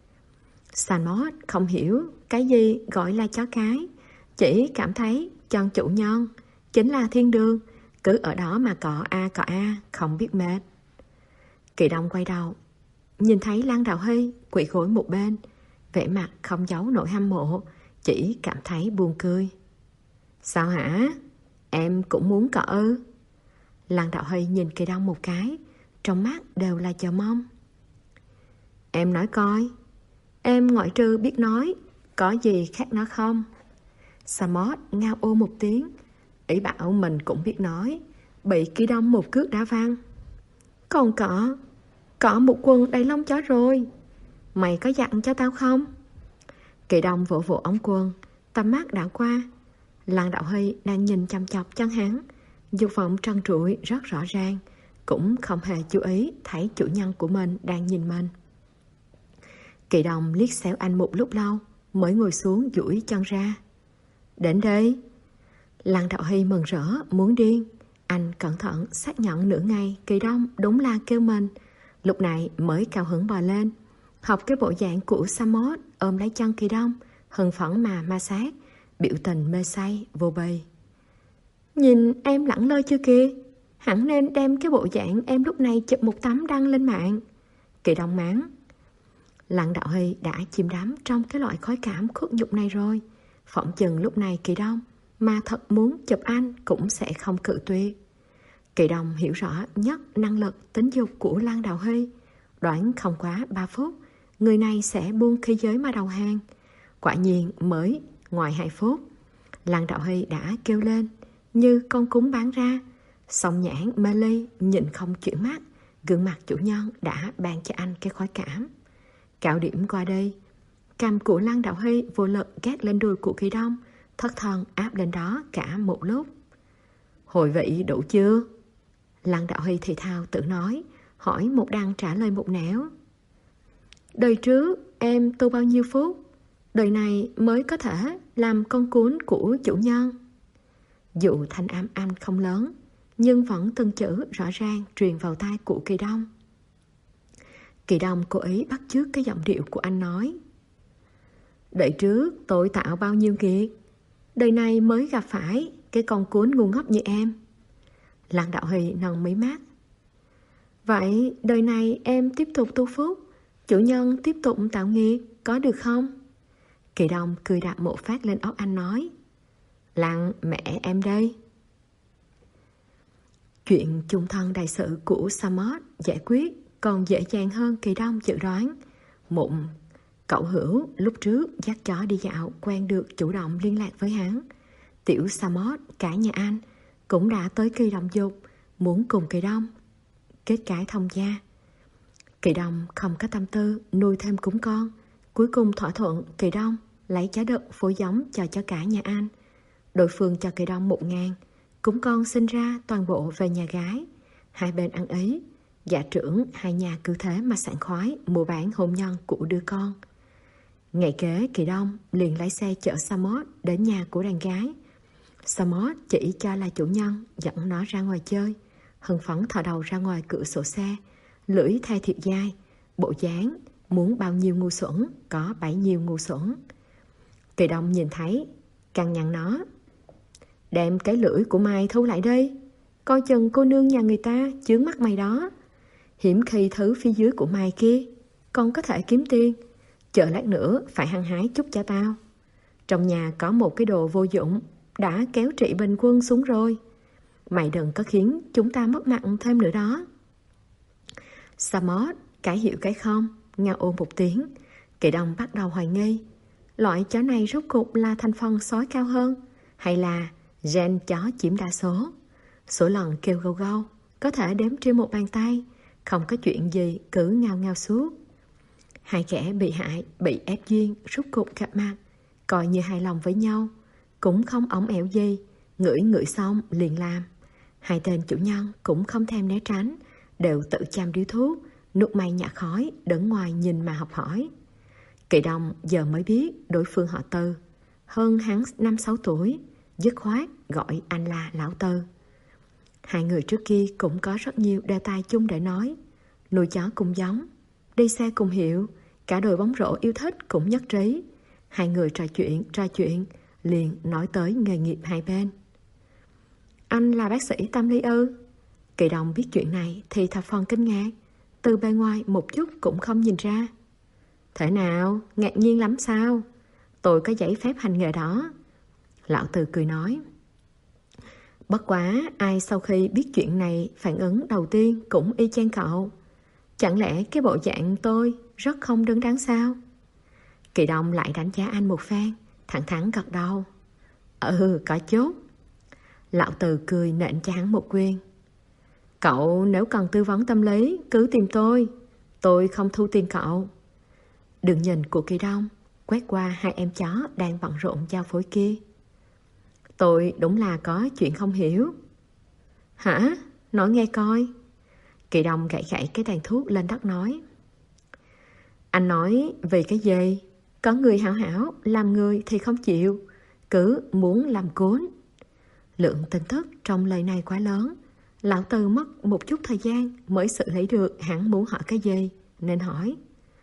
Samot không hiểu cái gì gọi là chó cái, chỉ cảm thấy chân chủ nhân chính là thiên đường, cứ ở đó mà cọ a cọ a, không biết mệt. Kỳ Đông quay đầu, nhìn thấy Lăng Đạo Hy quỳ gối một bên, vẻ mặt không giấu nỗi hâm mộ, chỉ cảm thấy buồn cười. Sao hả? Em cũng muốn cọ ư? Lăng Đạo Hy nhìn Kỳ Đông một cái, trong mắt đều là chờ mong. Em nói coi, em ngoại trừ biết nói, có gì khác nó không? Samot ngao ô một tiếng, ý bảo mình cũng biết nói, bị Kỳ Đông một cước đá văng. Còn cọ, cọ một quần đầy lông chó rồi, mày có dặn cho tao không? Kỳ Đông vỗ vỗ ống quần, tầm mắt đảo qua. Lăng Đạo Hy đang nhìn chăm chọc chân hắn, dục vọng trần trụi rất rõ ràng, cũng không hề chú ý thấy chủ nhân của mình đang nhìn mình. Kỳ Đông liếc xéo anh một lúc lâu, mới ngồi xuống duỗi chân ra. Đến đây. Lăng Đạo Hy mừng rỡ muốn điên. Anh cẩn thận xác nhận nửa ngày Kỳ Đông đúng là kêu mình, lúc này mới cao hứng bò lên, học cái bộ dạng của Samot, ôm lấy chân Kỳ Đông, hưng phấn mà ma sát, biểu tình mê say vô bì. Nhìn em lẳng lơ chưa kìa, hẳn nên đem cái bộ dạng em lúc này chụp một tấm đăng lên mạng. Kỳ Đông mắng. Lăng Đạo Hy đã chìm đắm trong cái loại khói cảm khuất nhục này rồi, phỏng chừng lúc này Kỳ Đông mà thật muốn chụp anh cũng sẽ không cự tuyệt. Kỳ Đông hiểu rõ nhất năng lực tính dục của Lăng Đạo Hy, đoán không quá ba phút người này sẽ buông khí giới mà đầu hàng. Quả nhiên mới ngoài hai phút, Lăng Đạo Hy đã kêu lên như con cún bán ra, song nhãn mê ly nhìn không chuyển mắt, gương mặt chủ nhân đã ban cho anh cái khoái cảm. Cạo điểm qua đây, cằm của Lăng Đạo Hy vô lực gác lên đùi của Kỳ Đông, thất thần áp lên đó cả một lúc. Hồi vị đủ chưa? Lăng Đạo Hy thì thào tự nói, hỏi một đằng trả lời một nẻo. Đời trước em tu bao nhiêu phút, đời này mới có thể làm con cún của chủ nhân. Dù thanh âm anh không lớn, nhưng vẫn từng chữ rõ ràng truyền vào tai của Kỳ Đông. Kỳ Đông cố ý bắt chước cái giọng điệu của anh nói. Đời trước tôi tạo bao nhiêu nghiệt, đời này mới gặp phải cái con cún ngu ngốc như em. Lăng Đạo Hy nâng mí mắt. Vậy đời này em tiếp tục tu phúc, chủ nhân tiếp tục tạo nghiệp, có được không? Kỳ Đông cười đạp một phát lên óc anh nói. Lăng mẹ em đây. Chuyện chung thân đại sự của Samot giải quyết còn dễ dàng hơn Kỳ Đông dự đoán. Mụn, cậu Hữu lúc trước dắt chó đi dạo quen được chủ động liên lạc với hắn. Tiểu Samot, cả nhà anh cũng đã tới Kỳ Động Dục, muốn cùng Kỳ Đông kết cái thông gia. Kỳ Đông không có tâm tư nuôi thêm cún con, cuối cùng thỏa thuận Kỳ Đông lấy trái đất phối giống cho cho cả nhà anh. Đối phương cho Kỳ Đông một ngàn, cún con sinh ra toàn bộ về nhà gái. Hai bên ăn ý, dạ trưởng hai nhà cứ thế mà sảng khoái mua bán hôn nhân của đứa con. Ngày kế Kỳ Đông liền lái xe chở Samot đến nhà của đàn gái. Samot chỉ cho là chủ nhân dẫn nó ra ngoài chơi, hưng phấn thò đầu ra ngoài cửa sổ xe, lưỡi thay thiệt dai, bộ dáng muốn bao nhiêu ngu xuẩn có bấy nhiêu ngu xuẩn. Kỳ Đông nhìn thấy, cằn nhằn nó. Đem cái lưỡi của mày thu lại đây, coi chừng cô nương nhà người ta chướng mắt mày đó. Hiểm khi thứ phía dưới của mày kia còn có thể kiếm tiền, chờ lát nữa phải hăng hái chút cho tao. Trong nhà có một cái đồ vô dụng đã kéo Trị Bình Quân xuống rồi, mày đừng có khiến chúng ta mất mặt thêm nữa đó. Samot cái hiểu cái không, ngao ôm một tiếng. Kỳ Đông bắt đầu hoài nghi, loại chó này rốt cục là thành phần sói cao hơn, hay là gen chó chiếm đa số. Số lần kêu gâu gâu có thể đếm trên một bàn tay, không có chuyện gì cứ ngao ngao suốt. Hai kẻ bị hại bị ép duyên rốt cục gặp mặt, coi như hài lòng với nhau, cũng không ỏng ẻo gì, ngửi ngửi xong liền làm. Hai tên chủ nhân cũng không thèm né tránh, đều tự chăm điếu thuốc, nuốt mây nhả khói, đứng ngoài nhìn mà học hỏi. Kỳ Đông giờ mới biết đối phương họ Tư, hơn hắn năm sáu tuổi, dứt khoát gọi anh là Lão Tư. Hai người trước kia cũng có rất nhiều đề tài chung để nói. Nuôi chó cùng giống, đi xe cùng hiệu, cả đội bóng rổ yêu thích cũng nhất trí. Hai người trò chuyện, trò chuyện, liền nói tới nghề nghiệp hai bên. Anh là bác sĩ tâm lý ư? Kỳ Đông biết chuyện này thì thập phần kinh ngạc, từ bề ngoài một chút cũng không nhìn ra. Thể nào, ngạc nhiên lắm sao? Tôi có giấy phép hành nghề đó. Lão Từ cười nói. Bất quá ai sau khi biết chuyện này phản ứng đầu tiên cũng y chang cậu. Chẳng lẽ cái bộ dạng tôi rất không đứng đắn sao? Kỳ Đông lại đánh giá anh một phen, thẳng thắn gật đầu. Ừ, có chút. Lão Từ cười nện cho hắn một quyền. Cậu nếu cần tư vấn tâm lý cứ tìm tôi, tôi không thu tiền cậu. Đường nhìn của Kỳ Đông quét qua hai em chó đang bận rộn giao phối kia. Tôi đúng là có chuyện không hiểu. Hả? Nói nghe coi. Kỳ Đông gãy gãy cái tàn thuốc lên đất nói. Anh nói vì cái gì? Có người hảo hảo, làm người thì không chịu, cứ muốn làm cuốn. Lượng tin tức trong lời này quá lớn, Lão Từ mất một chút thời gian mới xử lý được hắn muốn hỏi cái gì, nên hỏi.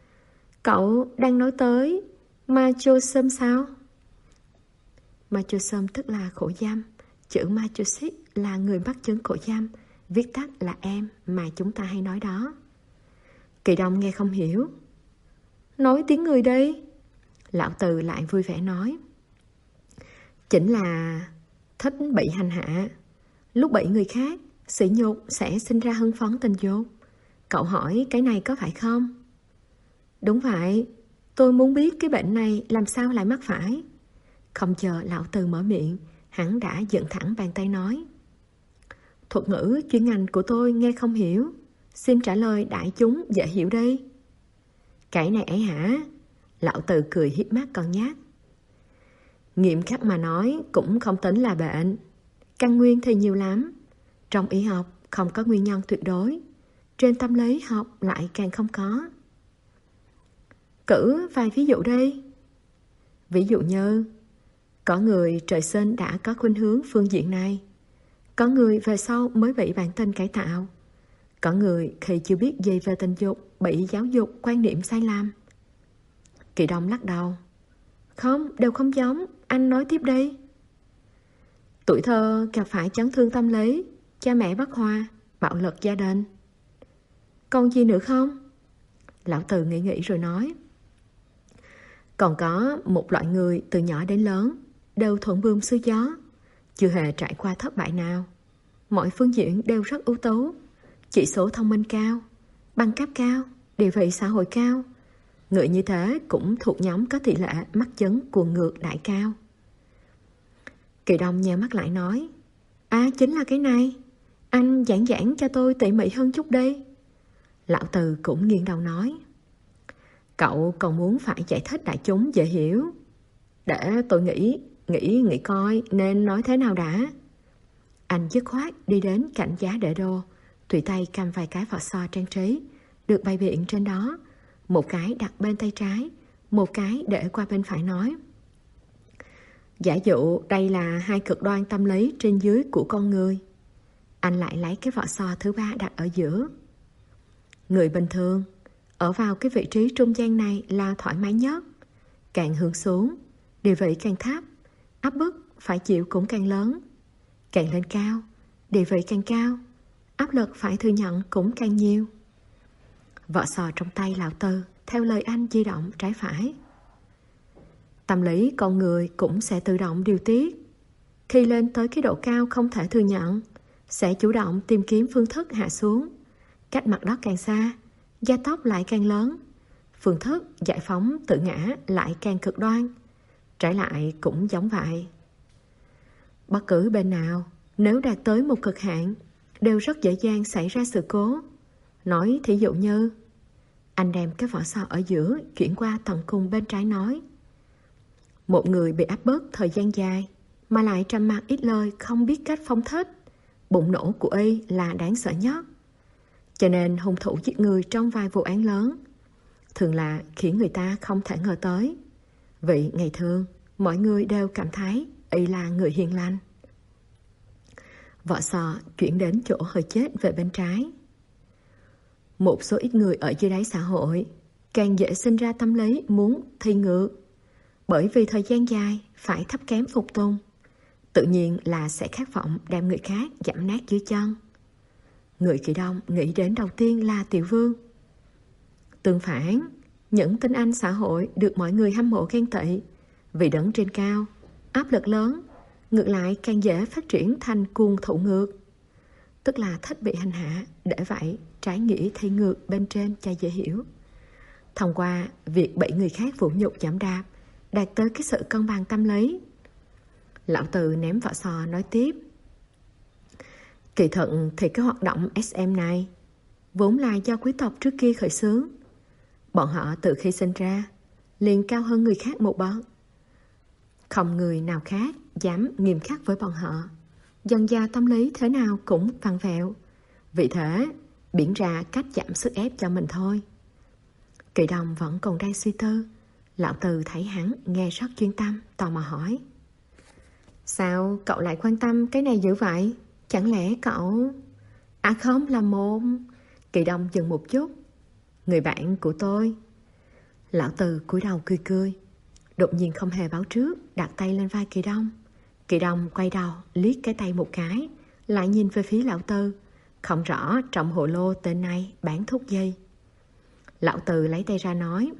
Cậu đang nói tới Masochism sao? Masochism tức là khổ giam. Chữ Masochism là người mắc chứng khổ giam, viết tắt là em mà chúng ta hay nói đó. Kỳ Đông nghe không hiểu. Nói tiếng người đi. Lão Từ lại vui vẻ nói. Chính là thích bị hành hạ. Lúc bị người khác sỉ nhục sẽ sinh ra hưng phấn tình dục. Cậu hỏi cái này có phải không? Đúng vậy. Tôi muốn biết cái bệnh này làm sao lại mắc phải. Không chờ Lão Từ mở miệng, hắn đã dựng thẳng bàn tay nói. Thuật ngữ chuyên ngành của tôi nghe không hiểu, xin trả lời đại chúng dễ hiểu đi. Cái này ấy hả? Lão Từ cười hiếp mắt còn nhát. Nghiêm khắc mà nói cũng không tính là bệnh. Căn nguyên thì nhiều lắm. Trong y học không có nguyên nhân tuyệt đối, trên tâm lý học lại càng không có. Cử vài ví dụ đi. Ví dụ như có người trời sinh đã có khuynh hướng phương diện này, có người về sau mới bị bản tính cải tạo, có người khi chưa biết gì về tình dục bị giáo dục quan niệm sai lầm. Kỳ Đông lắc đầu. Không, đều không giống, anh nói tiếp đi. Tuổi thơ gặp phải chấn thương tâm lý, cha mẹ bất hòa, bạo lực gia đình. Còn gì nữa không? Lão Từ nghĩ nghĩ rồi nói. Còn có một loại người từ nhỏ đến lớn đều thuận buồm xuôi gió, chưa hề trải qua thất bại nào. Mọi phương diện đều rất ưu tú, chỉ số thông minh cao, bằng cấp cao, địa vị xã hội cao. Người như thế cũng thuộc nhóm có tỷ lệ mắc chứng cuồng ngược đại cao. Kỳ Đông nheo mắt lại nói. À, chính là cái này. Anh giảng giảng cho tôi tỉ mỉ hơn chút đi. Lão Từ cũng nghiêng đầu nói. Cậu còn muốn phải giải thích đại chúng dễ hiểu. Để tôi nghĩ, nghĩ, nghĩ coi nên nói thế nào đã. Anh dứt khoát đi đến cạnh giá để đồ, tùy tay cầm vài cái vỏ sò trang trí, được bày biện trên đó. Một cái đặt bên tay trái, một cái để qua bên phải nói. Giả dụ đây là hai cực đoan tâm lý trên dưới của con người. Anh lại lấy cái vỏ sò thứ ba đặt ở giữa. Người bình thường ở vào cái vị trí trung gian này là thoải mái nhất. Càng hướng xuống, địa vị càng thấp, áp bức phải chịu cũng càng lớn. Càng lên cao, địa vị càng cao, áp lực phải thừa nhận cũng càng nhiều. Vỏ sò trong tay Lão Từ theo lời anh di động trái phải. Tâm lý con người cũng sẽ tự động điều tiết. Khi lên tới cái độ cao không thể thừa nhận, sẽ chủ động tìm kiếm phương thức hạ xuống. Cách mặt đất càng xa, gia tốc lại càng lớn. Phương thức giải phóng tự ngã lại càng cực đoan. Trái lại cũng giống vậy. Bất cứ bên nào, nếu đạt tới một cực hạn, đều rất dễ dàng xảy ra sự cố. Nói thí dụ như, anh đem cái vỏ sò ở giữa chuyển qua tận cùng bên trái nói. Một người bị áp bức thời gian dài, mà lại trầm mặc ít lời không biết cách phóng thích, bụng nổ của y là đáng sợ nhất. Cho nên hung thủ giết người trong vài vụ án lớn, thường là khiến người ta không thể ngờ tới. Vì ngày thường, mọi người đều cảm thấy y là người hiền lành. Vỏ sò chuyển đến chỗ hơi chết về bên trái. Một số ít người ở dưới đáy xã hội càng dễ sinh ra tâm lý muốn thi ngược, bởi vì thời gian dài phải thấp kém phục tùng, tự nhiên là sẽ khát vọng đem người khác dẫm nát dưới chân. Người Kỳ Đông nghĩ đến đầu tiên là Tiểu Vương. Tương phản, những tinh anh xã hội được mọi người hâm mộ ghen tị vì đứng trên cao, áp lực lớn, ngược lại càng dễ phát triển thành cuồng thụ ngược, tức là thích bị hành hạ, để vậy trái nghĩ thi ngược bên trên cho dễ hiểu. Thông qua việc bị người khác vũ nhục giẫm đạp, đạt tới cái sự cân bằng tâm lý. Lão Từ ném vỏ sò nói tiếp. Kỳ thực thì cái hoạt động ét em này vốn là do quý tộc trước kia khởi xướng. Bọn họ từ khi sinh ra liền cao hơn người khác một bậc. Không người nào khác dám nghiêm khắc với bọn họ. Dần dà tâm lý thế nào cũng vặn vẹo. Vì thế biển ra cách giảm sức ép cho mình thôi. Kỳ Đông vẫn còn đang suy tư. Lão Từ thấy hắn nghe rất chuyên tâm, tò mò hỏi. Sao cậu lại quan tâm cái này dữ vậy? Chẳng lẽ cậu... À không, là một... Kỳ Đông dừng một chút. Người bạn của tôi. Lão Từ cúi đầu cười cười, đột nhiên không hề báo trước đặt tay lên vai Kỳ Đông. Kỳ Đông quay đầu liếc cái tay một cái, lại nhìn về phía Lão Từ, không rõ trong hồ lô tên này bán thuốc gì. Lão Từ lấy tay ra nói.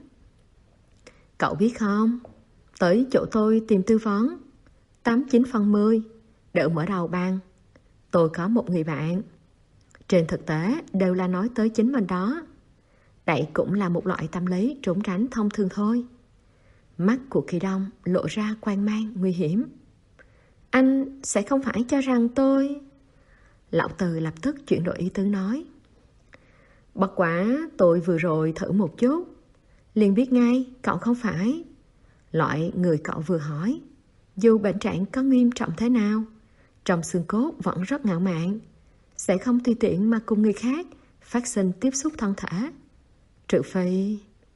Cậu biết không, tới chỗ tôi tìm tư vấn, tám chín phần mười đều mở đầu bằng tôi có một người bạn. Trên thực tế đều là nói tới chính mình đó. Đây cũng là một loại tâm lý trốn tránh thông thường thôi. Mắt của Kỳ Đông lộ ra quang mang nguy hiểm. Anh sẽ không phải cho rằng tôi... Lão Từ lập tức chuyển đổi ý tứ nói. Bất quá tôi vừa rồi thử một chút, liền biết ngay cậu không phải loại người cậu vừa hỏi. Dù bệnh trạng có nghiêm trọng thế nào, trong xương cốt vẫn rất ngạo mạn, sẽ không tùy tiện mà cùng người khác phát sinh tiếp xúc thân thể. Trừ phi...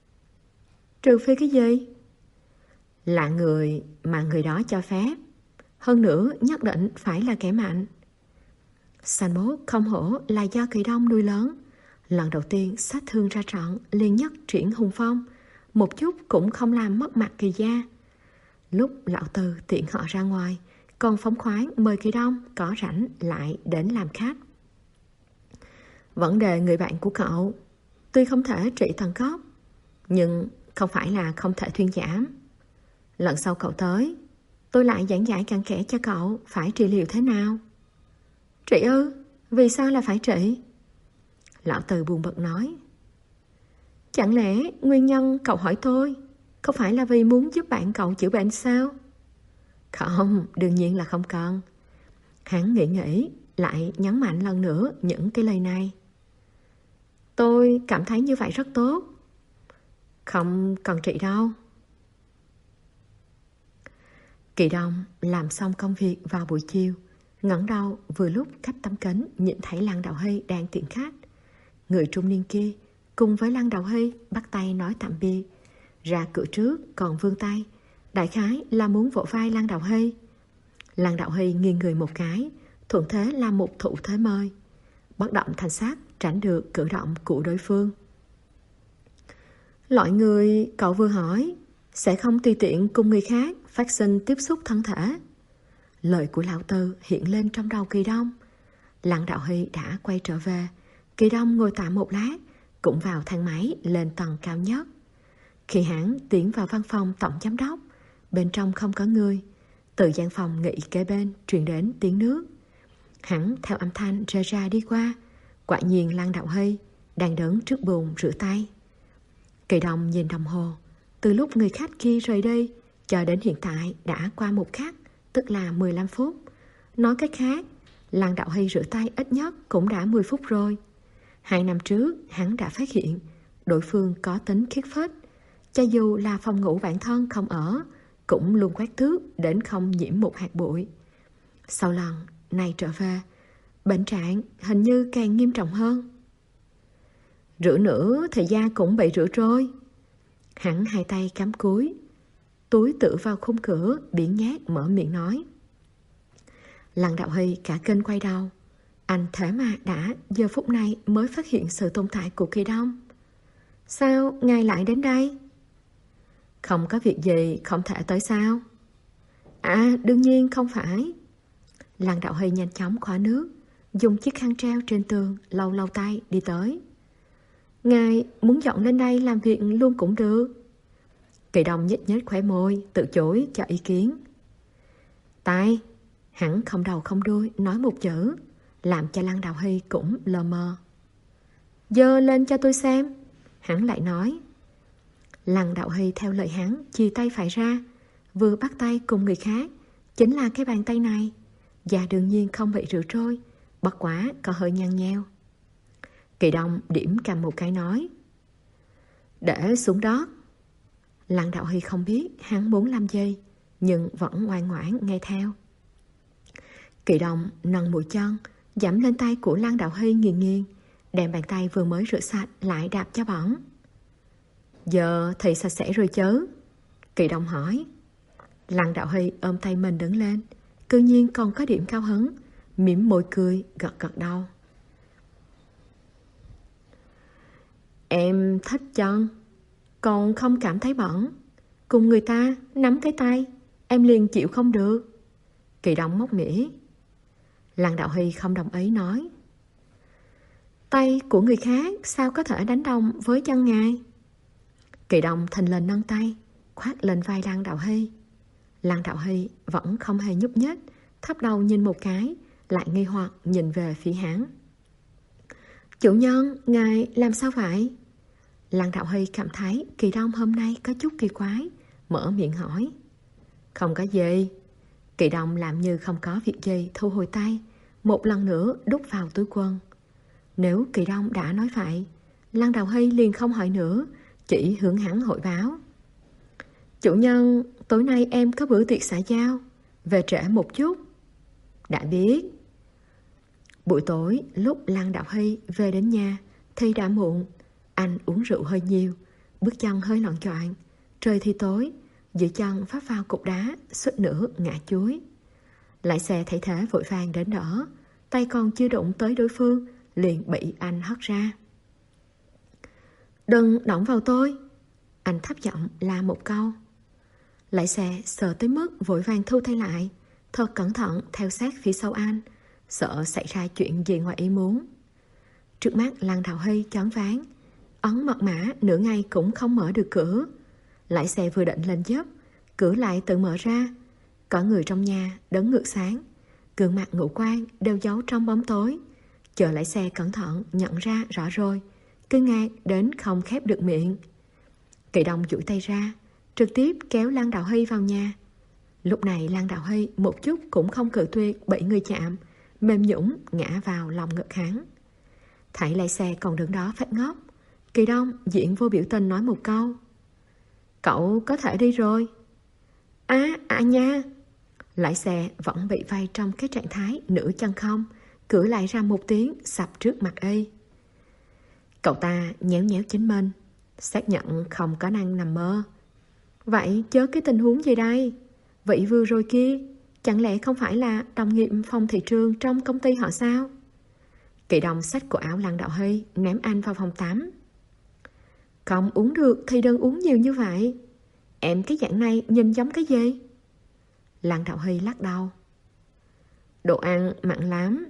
Trừ phi cái gì? Là người mà người đó cho phép. Hơn nữa nhất định phải là kẻ mạnh. Sanh mốt không hổ là do Kỳ Đông nuôi lớn. Lần đầu tiên sát thương ra trận liền nhất triển hùng phong, một chút cũng không làm mất mặt Kỳ gia. Lúc Lão Từ tiện họ ra ngoài, còn phóng khoáng mời Kỳ Đông có rảnh lại đến làm khách. Vấn đề người bạn của cậu tuy không thể trị thần cốc, nhưng không phải là không thể thuyên giảm. Lần sau cậu tới, tôi lại giảng giải cặn kẽ cho cậu phải trị liệu thế nào. Trị ư? Vì sao là phải trị? Lão Từ buồn bực nói. Chẳng lẽ nguyên nhân cậu hỏi tôi không phải là vì muốn giúp bạn cậu chữa bệnh sao? Không, đương nhiên là không cần. Hắn nghĩ nghĩ, lại nhấn mạnh lần nữa những cái lời này. Tôi cảm thấy như vậy rất tốt. Không cần trị đâu. Kỳ Đông làm xong công việc vào buổi chiều, ngẩng đầu vừa lúc cách tấm kính nhìn thấy Lăng Đạo Hy đang tiễn khách. Người trung niên kia cùng với Lăng Đạo Hy bắt tay nói tạm biệt. Ra cửa trước còn vươn tay, đại khái là muốn vỗ vai Lăng Đạo Hy. Lăng Đạo Hy nghiêng người một cái, thuận thế làm một thủ thế mời, bất động thanh sắc tránh được cử động của đối phương. Loại người cậu vừa hỏi sẽ không tùy tiện cùng người khác phát sinh tiếp xúc thân thể. Lời của Lão Từ hiện lên trong đầu Kỳ Đông. Lăng Đạo Hy đã quay trở về. Kỳ Đông ngồi tạm một lát, cũng vào thang máy lên tầng cao nhất. Khi hắn tiến vào văn phòng tổng giám đốc, bên trong không có người. Từ gian phòng nghỉ kế bên truyền đến tiếng nước. Hắn theo âm thanh rơi ra đi qua. Quả nhiên Lăng Đạo Hy đang đứng trước bồn rửa tay. Kỳ Đông nhìn đồng hồ, từ lúc người khách kia rời đi cho đến hiện tại đã qua một khắc, tức là mười lăm phút. Nói cách khác, Lăng Đạo Hy rửa tay ít nhất cũng đã mười phút rồi. Hai năm trước hắn đã phát hiện đối phương có tính khiết phết, cho dù là phòng ngủ bản thân không ở, cũng luôn quét tước đến không nhiễm một hạt bụi. Sau lần này trở về, bệnh trạng hình như càng nghiêm trọng hơn. Rửa nữa thì da cũng bị rửa trôi, Hắn hai tay cắm cúi, túi tựa vào khung cửa, biếng nhác mở miệng nói. Lăng Đạo Hy cả kinh quay đầu. Anh thế mà đã giờ phút này mới phát hiện sự tồn tại của Kỳ Đông. Sao ngài lại đến đây? Không có việc gì không thể tới sao? À, đương nhiên không phải. Lăng Đạo Hy nhanh chóng khóa nước, dùng chiếc khăn treo trên tường lau lau tay đi tới. Ngài muốn dọn lên đây làm việc luôn cũng được. Kỳ Đông nhếch nhếch khóe môi, từ chối cho ý kiến. Tay, hắn không đầu không đuôi nói một chữ, làm cho Lăng Đạo Hy cũng lờ mờ. Giơ lên cho tôi xem, hắn lại nói. Lăng Đạo Hy theo lời hắn chì tay phải ra, vừa bắt tay cùng người khác, chính là cái bàn tay này. Và đương nhiên không bị rửa trôi, bất quá có hơi nhăn nheo. Kỳ Đông điểm cầm một cái nói. Để xuống đó. Lăng Đạo Hy không biết hắn muốn làm gì, nhưng vẫn ngoan ngoãn nghe theo. Kỳ Đông nâng mũi chân, dẫm lên tay của Lăng Đạo Hy nghiền nghiền, đem bàn tay vừa mới rửa sạch lại đạp cho bỏng. Giờ thì sạch sẽ rồi chứ? Kỳ Đông hỏi. Lăng Đạo Hy ôm tay mình đứng lên, cư nhiên còn có điểm cao hứng, mỉm môi cười, gật gật đầu. Em thích chân, còn không cảm thấy bẩn. Cùng người ta nắm cái tay, em liền chịu không được. Kỳ Đông móc mỉa. Lăng Đạo Hy không đồng ý nói. Tay của người khác sao có thể đánh đồng với chân ngài? Kỳ Đông thình lình nâng tay, khoác lên vai Lăng Đạo Hy. Lăng Đạo Hy vẫn không hề nhúc nhích, thấp đầu nhìn một cái, lại nghi hoặc nhìn về phía hắn. Chủ nhân, ngài làm sao vậy? Lăng Đạo Hy cảm thấy Kỳ Đông hôm nay có chút kỳ quái, mở miệng hỏi. Không có gì. Kỳ Đông làm như không có việc gì, thu hồi tay, một lần nữa đút vào túi quần. Nếu Kỳ Đông đã nói vậy, Lăng Đạo Hy liền không hỏi nữa, chỉ hướng hắn hội báo. Chủ nhân, tối nay em có bữa tiệc xã giao, về trễ một chút. Đã biết. Buổi tối, lúc Lăng Đạo Hy về đến nhà thì đã muộn. Anh uống rượu hơi nhiều, bước chân hơi loạn choạng. Trời thì tối, dưới chân vấp vào cục đá, suýt nữa ngã chuối. Lái xe thấy thế vội vàng đến đỡ, tay còn chưa đụng tới đối phương liền bị anh hất ra. Đừng động vào tôi. Anh thấp giọng la một câu. Lái xe sợ tới mức vội vàng thu tay lại, thật cẩn thận theo sát phía sau anh, sợ xảy ra chuyện gì ngoài ý muốn. Trước mắt Lăng Đạo Hy choáng váng, ấn mật mã nửa ngày cũng không mở được cửa. Lái xe vừa định lên dấp, cửa lại tự mở ra. Có người trong nhà đứng ngược sáng, gương mặt ngũ quan đều giấu trong bóng tối. Chờ lái xe cẩn thận nhận ra rõ rồi, kinh ngạc đến không khép được miệng. Kỳ Đông duỗi tay ra, trực tiếp kéo Lăng Đạo Hy vào nhà. Lúc này Lăng Đạo Hy một chút cũng không cự tuyệt bị người chạm, mềm nhũn ngã vào lòng ngực hắn. Thấy lái xe còn đứng đó phát ngốc, Kỳ Đông diện vô biểu tình nói một câu. Cậu có thể đi rồi. À, à nha. Lái xe vẫn bị vây trong cái trạng thái nửa chân không, cửa lại ra một tiếng sập trước mặt y. Cậu ta nhéo nhéo chính mình, xác nhận không có năng nằm mơ. Vậy chớ cái tình huống gì đây? Vị vừa rồi kia chẳng lẽ không phải là đồng nghiệp phòng thị trường trong công ty họ sao? Kỳ Đông xách cổ áo Lăng Đạo Hy ném anh vào phòng tắm. Không uống được thì đừng uống nhiều như vậy. Em cái dạng này nhìn giống cái gì? Lăng Đạo Hy lắc đầu. Đồ ăn mặn lắm.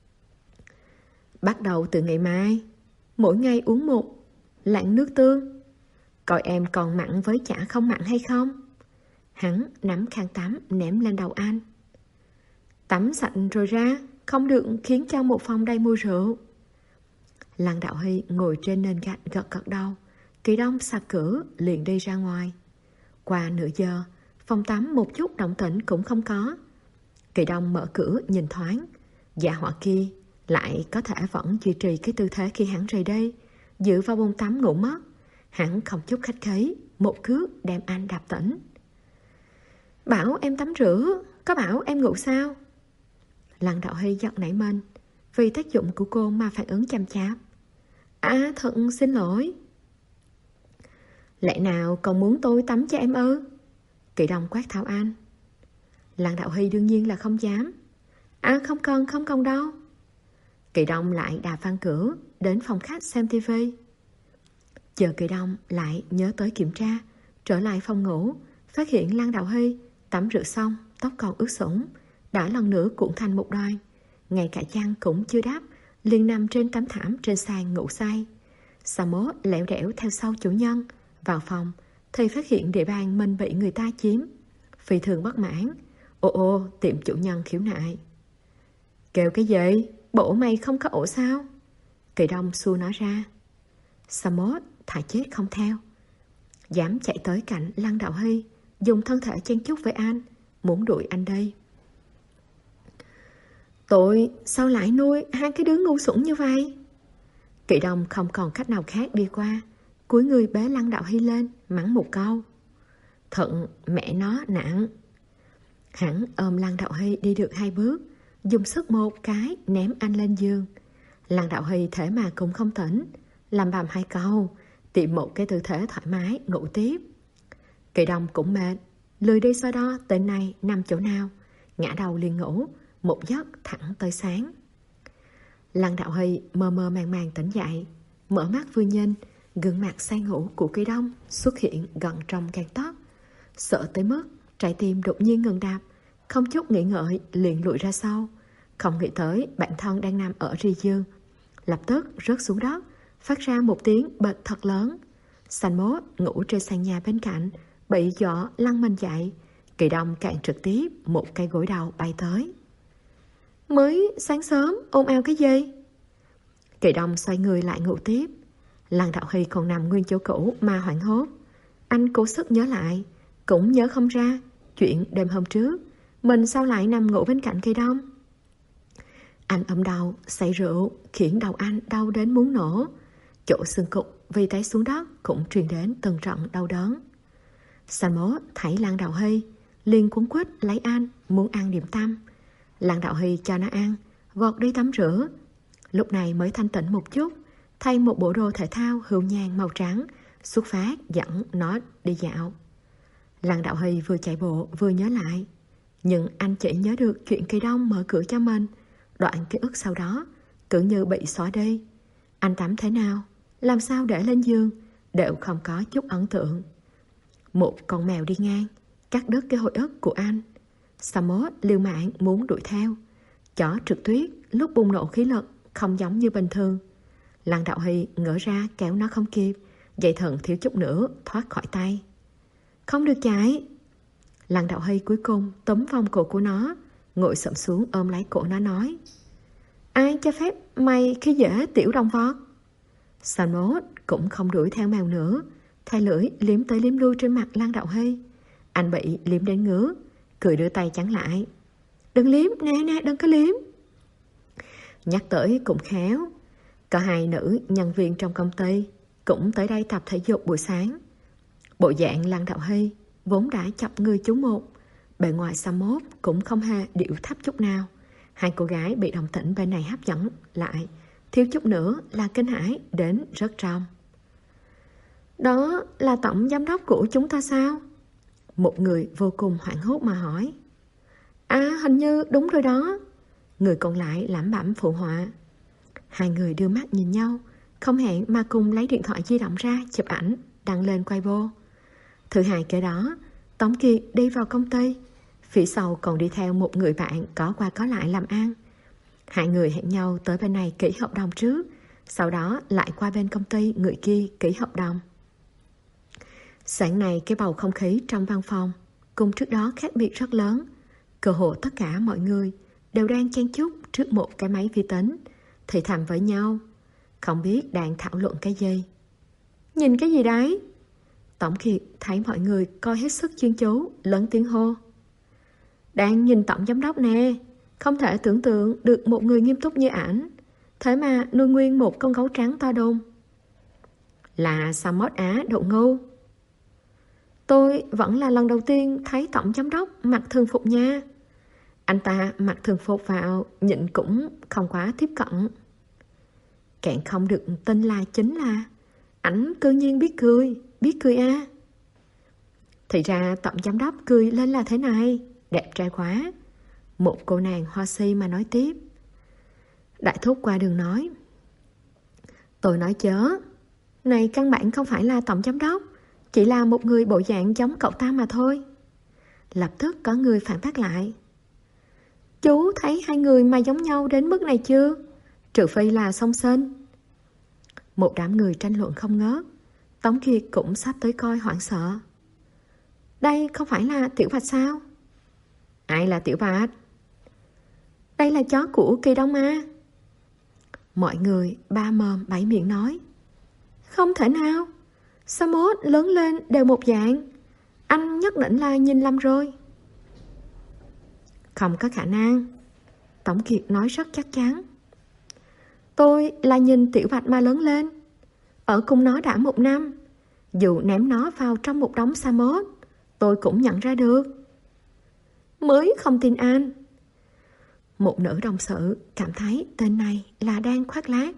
Bắt đầu từ ngày mai, mỗi ngày uống một lạng nước tương. Coi em còn mặn với chả không mặn hay không? Hắn nắm khăn tắm ném lên đầu anh. Tắm sạch rồi ra, không được khiến cho một phòng đầy mùi rượu. Lăng Đạo Hy ngồi trên nền gạch gật gật đầu. Kỳ Đông sạc cửa liền đi ra ngoài. Qua nửa giờ, phòng tắm một chút động tĩnh cũng không có. Kỳ Đông mở cửa nhìn thoáng, dạ họa kia lại có thể vẫn duy trì cái tư thế khi hắn rời đi, dựa vào bồn tắm ngủ mất. Hắn không chút khách khí, một cước đem anh đạp tỉnh. Bảo em tắm rửa, có bảo em ngủ sao? Lăng Đạo Hy giật nảy mình, vì tác dụng của cô mà phản ứng chăm chạp. À, thật xin lỗi. Lẽ nào còn muốn tôi tắm cho em ư? Kỳ Đông quát tháo anh. Lăng Đạo Hy đương nhiên là không dám. À không cần, không cần đâu. Kỳ Đông lại đạp van cửa đến phòng khách xem tivi. Chờ Kỳ Đông lại nhớ tới kiểm tra, trở lại phòng ngủ, phát hiện Lăng Đạo Hy tắm rửa xong, tóc còn ướt sũng, đã lần nữa cuộn thành một đoàn, ngay cả chăn cũng chưa đắp, liền nằm trên tấm thảm trên sàn ngủ say. Sa Mốt lẻo đẻo theo sau chủ nhân vào phòng thì phát hiện địa bàn mình bị người ta chiếm, phi thường bất mãn. Ô ô, tiệm chủ nhân khiếu nại. Kêu cái gì? Bộ mày không có ổ sao? Kỳ Đông xua nó ra. Sa Mốt thà chết không theo, dám chạy tới cạnh Lăng Đạo Hy, dùng thân thể chen chúc với anh, muốn đuổi anh đây. Tôi sao lại nuôi hai cái đứa ngu xuẩn như vậy? Kỳ Đông không còn cách nào khác đi qua, cúi người bế Lăng Đạo Hy lên, mắng một câu. Thận mẹ nó nặng. Hắn ôm Lăng Đạo Hy đi được hai bước, dùng sức một cái ném anh lên giường. Lăng Đạo Hy thế mà cũng không tỉnh, làm bầm hai câu, tìm một cái tư thế thoải mái ngủ tiếp. Kỳ Đông cũng mệt, lười đi so đo tên này nằm chỗ nào, ngã đầu liền ngủ, một giấc thẳng tới sáng. Lăng Đạo Hy mơ mơ màng màng tỉnh dậy, mở mắt vừa nhìn, gương mặt say ngủ của Kỳ Đông xuất hiện gần trong gang tấc. Sợ tới mức trái tim đột nhiên ngừng đập, không chút nghĩ ngợi liền lùi ra sau, không nghĩ tới bản thân đang nằm ở ri giường, lập tức rớt xuống đất, phát ra một tiếng bệt thật lớn. Sa Mốt ngủ trên sàn nhà bên cạnh bị gió lăn mình dậy. Kỳ Đông cạn trực tiếp một cây gối đầu bay tới. Mới sáng sớm ồn ào cái gì? Kỳ Đông xoay người lại ngủ tiếp. Lăng Đạo Hy còn nằm nguyên chỗ cũ mà hoảng hốt. Anh cố sức nhớ lại, cũng nhớ không ra chuyện đêm hôm trước mình sao lại nằm ngủ bên cạnh Kỳ Đông. Anh ôm đầu say rượu khiến đầu anh đau đến muốn nổ, chỗ xương cục vì té xuống đất cũng truyền đến từng trận đau đớn. Sa Mốt thấy Lăng Đạo Hy liền cuống quýt lấy anh muốn ăn điểm tâm. Lăng Đạo Hy cho nó ăn, vọt đi tắm rửa, lúc này mới thanh tịnh một chút, thay một bộ đồ thể thao hưu nhàn màu trắng, xuất phát dẫn nó đi dạo. Lăng Đạo Hy vừa chạy bộ vừa nhớ lại, nhưng anh chỉ nhớ được chuyện Kỳ Đông mở cửa cho mình, đoạn ký ức sau đó cứ như bị xóa đi. Anh tắm thế nào, làm sao để lên giường, đều không có chút ấn tượng. Một con mèo đi ngang cắt đứt cái hồi ức của anh. Sa Mốt liều mạng muốn đuổi theo. Chó trượt tuyết lúc bùng nổ khí lực không giống như bình thường. Lăng Đạo Hy ngỡ ra kéo nó không kịp, dây thừng thiếu chút nữa thoát khỏi tay. Không được chạy. Lăng Đạo Hy cuối cùng túm vòng cổ của nó, ngồi xổm xuống ôm lấy cổ nó nói. Ai cho phép mày khi dễ tiểu đồng vật? Sa Mốt cũng không đuổi theo mèo nữa, thay lưỡi liếm tới liếm lui trên mặt Lăng Đạo Hy. Anh bị liếm đến ngứa, cười đưa tay chắn lại. Đừng liếm, nè nè, đừng có liếm. Nhắc tới cũng khéo, có hai nữ nhân viên trong công ty cũng tới đây tập thể dục buổi sáng. Bộ dạng Lăng Đạo Hy vốn đã chọc người chú một, bề ngoài Sa Mốt cũng không hề điệu thấp chút nào. Hai cô gái bị đồng tĩnh bên này hấp dẫn lại, thiếu chút nữa là kinh hãi đến rớt trong. Đó là tổng giám đốc của chúng ta sao? Một người vô cùng hoảng hốt mà hỏi. À, hình như đúng rồi đó. Người còn lại lẩm bẩm phụ họa. Hai người đưa mắt nhìn nhau, không hẹn mà cùng lấy điện thoại di động ra chụp ảnh đăng lên Weibo. Thứ hai kế đó, Tống Kiệt đi vào công ty, phía sau còn đi theo một người bạn có qua có lại làm ăn. Hai người hẹn nhau tới bên này ký hợp đồng trước, sau đó lại qua bên công ty người kia ký hợp đồng. Sáng nay cái bầu không khí trong văn phòng cùng trước đó khác biệt rất lớn. Cơ hồ tất cả mọi người đều đang chen chúc trước một cái máy vi tính, thì thầm với nhau, không biết đang thảo luận cái gì. Nhìn cái gì đấy? Tổng Kiệt thấy mọi người coi hết sức chuyên chú, lớn tiếng hô. Đang nhìn tổng giám đốc nè, không thể tưởng tượng được một người nghiêm túc như ảnh, thế mà nuôi nguyên một con gấu trắng to đùng. Là Sa Mốt Á độ ngu. Tôi vẫn là lần đầu tiên thấy tổng giám đốc mặc thường phục nha. Anh ta mặc thường phục vào nhịn cũng không quá tiếp cận. Cạn không được tin là chính là ảnh cư nhiên biết cười. biết cười à? Thì ra tổng giám đốc cười lên là thế này, đẹp trai quá. Một cô nàng hoa si mà nói tiếp. Đại thúc qua đường nói. Tôi nói chớ, này căn bản không phải là tổng giám đốc, chỉ là một người bộ dạng giống cậu ta mà thôi. Lập tức có người phản bác lại. Chú thấy hai người mà giống nhau đến mức này chưa? Trừ phi là song sinh. Một đám người tranh luận không ngớt. Tống Kiệt cũng sắp tới coi hoảng sợ. Đây không phải là Tiểu Bạch sao? Ai là Tiểu Bạch? Đây là chó của Kỳ Đông à? Mọi người ba mồm bảy miệng nói. Không thể nào, Sa Mốt lớn lên đều một dạng. Anh nhất định là nhìn lầm rồi. Không có khả năng. Tống Kiệt nói rất chắc chắn. Tôi là nhìn Tiểu Bạch mà lớn lên. Ở cùng nó đã một năm. Dù ném nó vào trong một đống Sa Mốt, tôi cũng nhận ra được. Mới không tin anh. Một nữ đồng sự cảm thấy tên này là đang khoác lác.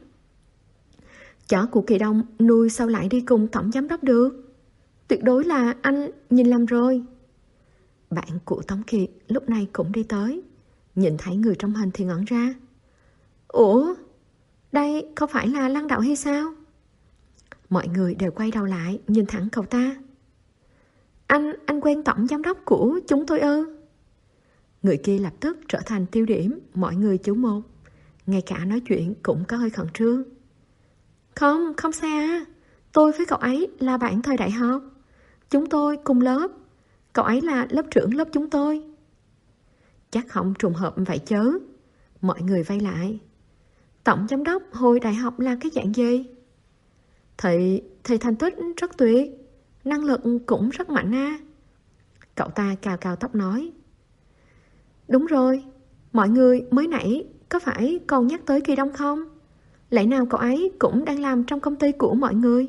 Chó của Kỳ Đông nuôi sao lại đi cùng tổng giám đốc được? Tuyệt đối là anh nhìn lầm rồi. Bạn của Tống Kiệt lúc này cũng đi tới. Nhìn thấy người trong hình thì ngẩn ra. Ủa, đây không phải là Lăng Đạo hay sao? Mọi người đều quay đầu lại nhìn thẳng cậu ta. Anh, anh quen tổng giám đốc của chúng tôi ư? Người kia lập tức trở thành tiêu điểm mọi người chú mục. Ngay cả nói chuyện cũng có hơi khẩn trương. Không, không xa. Tôi với cậu ấy là bạn thời đại học. Chúng tôi cùng lớp. Cậu ấy là lớp trưởng lớp chúng tôi. Chắc không trùng hợp vậy chớ. Mọi người vây lại. Tổng giám đốc hồi đại học là cái dạng gì? Thì, thì thành tích rất tuyệt. Năng lực cũng rất mạnh à. Cậu ta cào cào tóc nói. Đúng rồi, mọi người mới nãy có phải còn nhắc tới Kỳ Đông không? Lẽ nào cậu ấy cũng đang làm trong công ty của mọi người?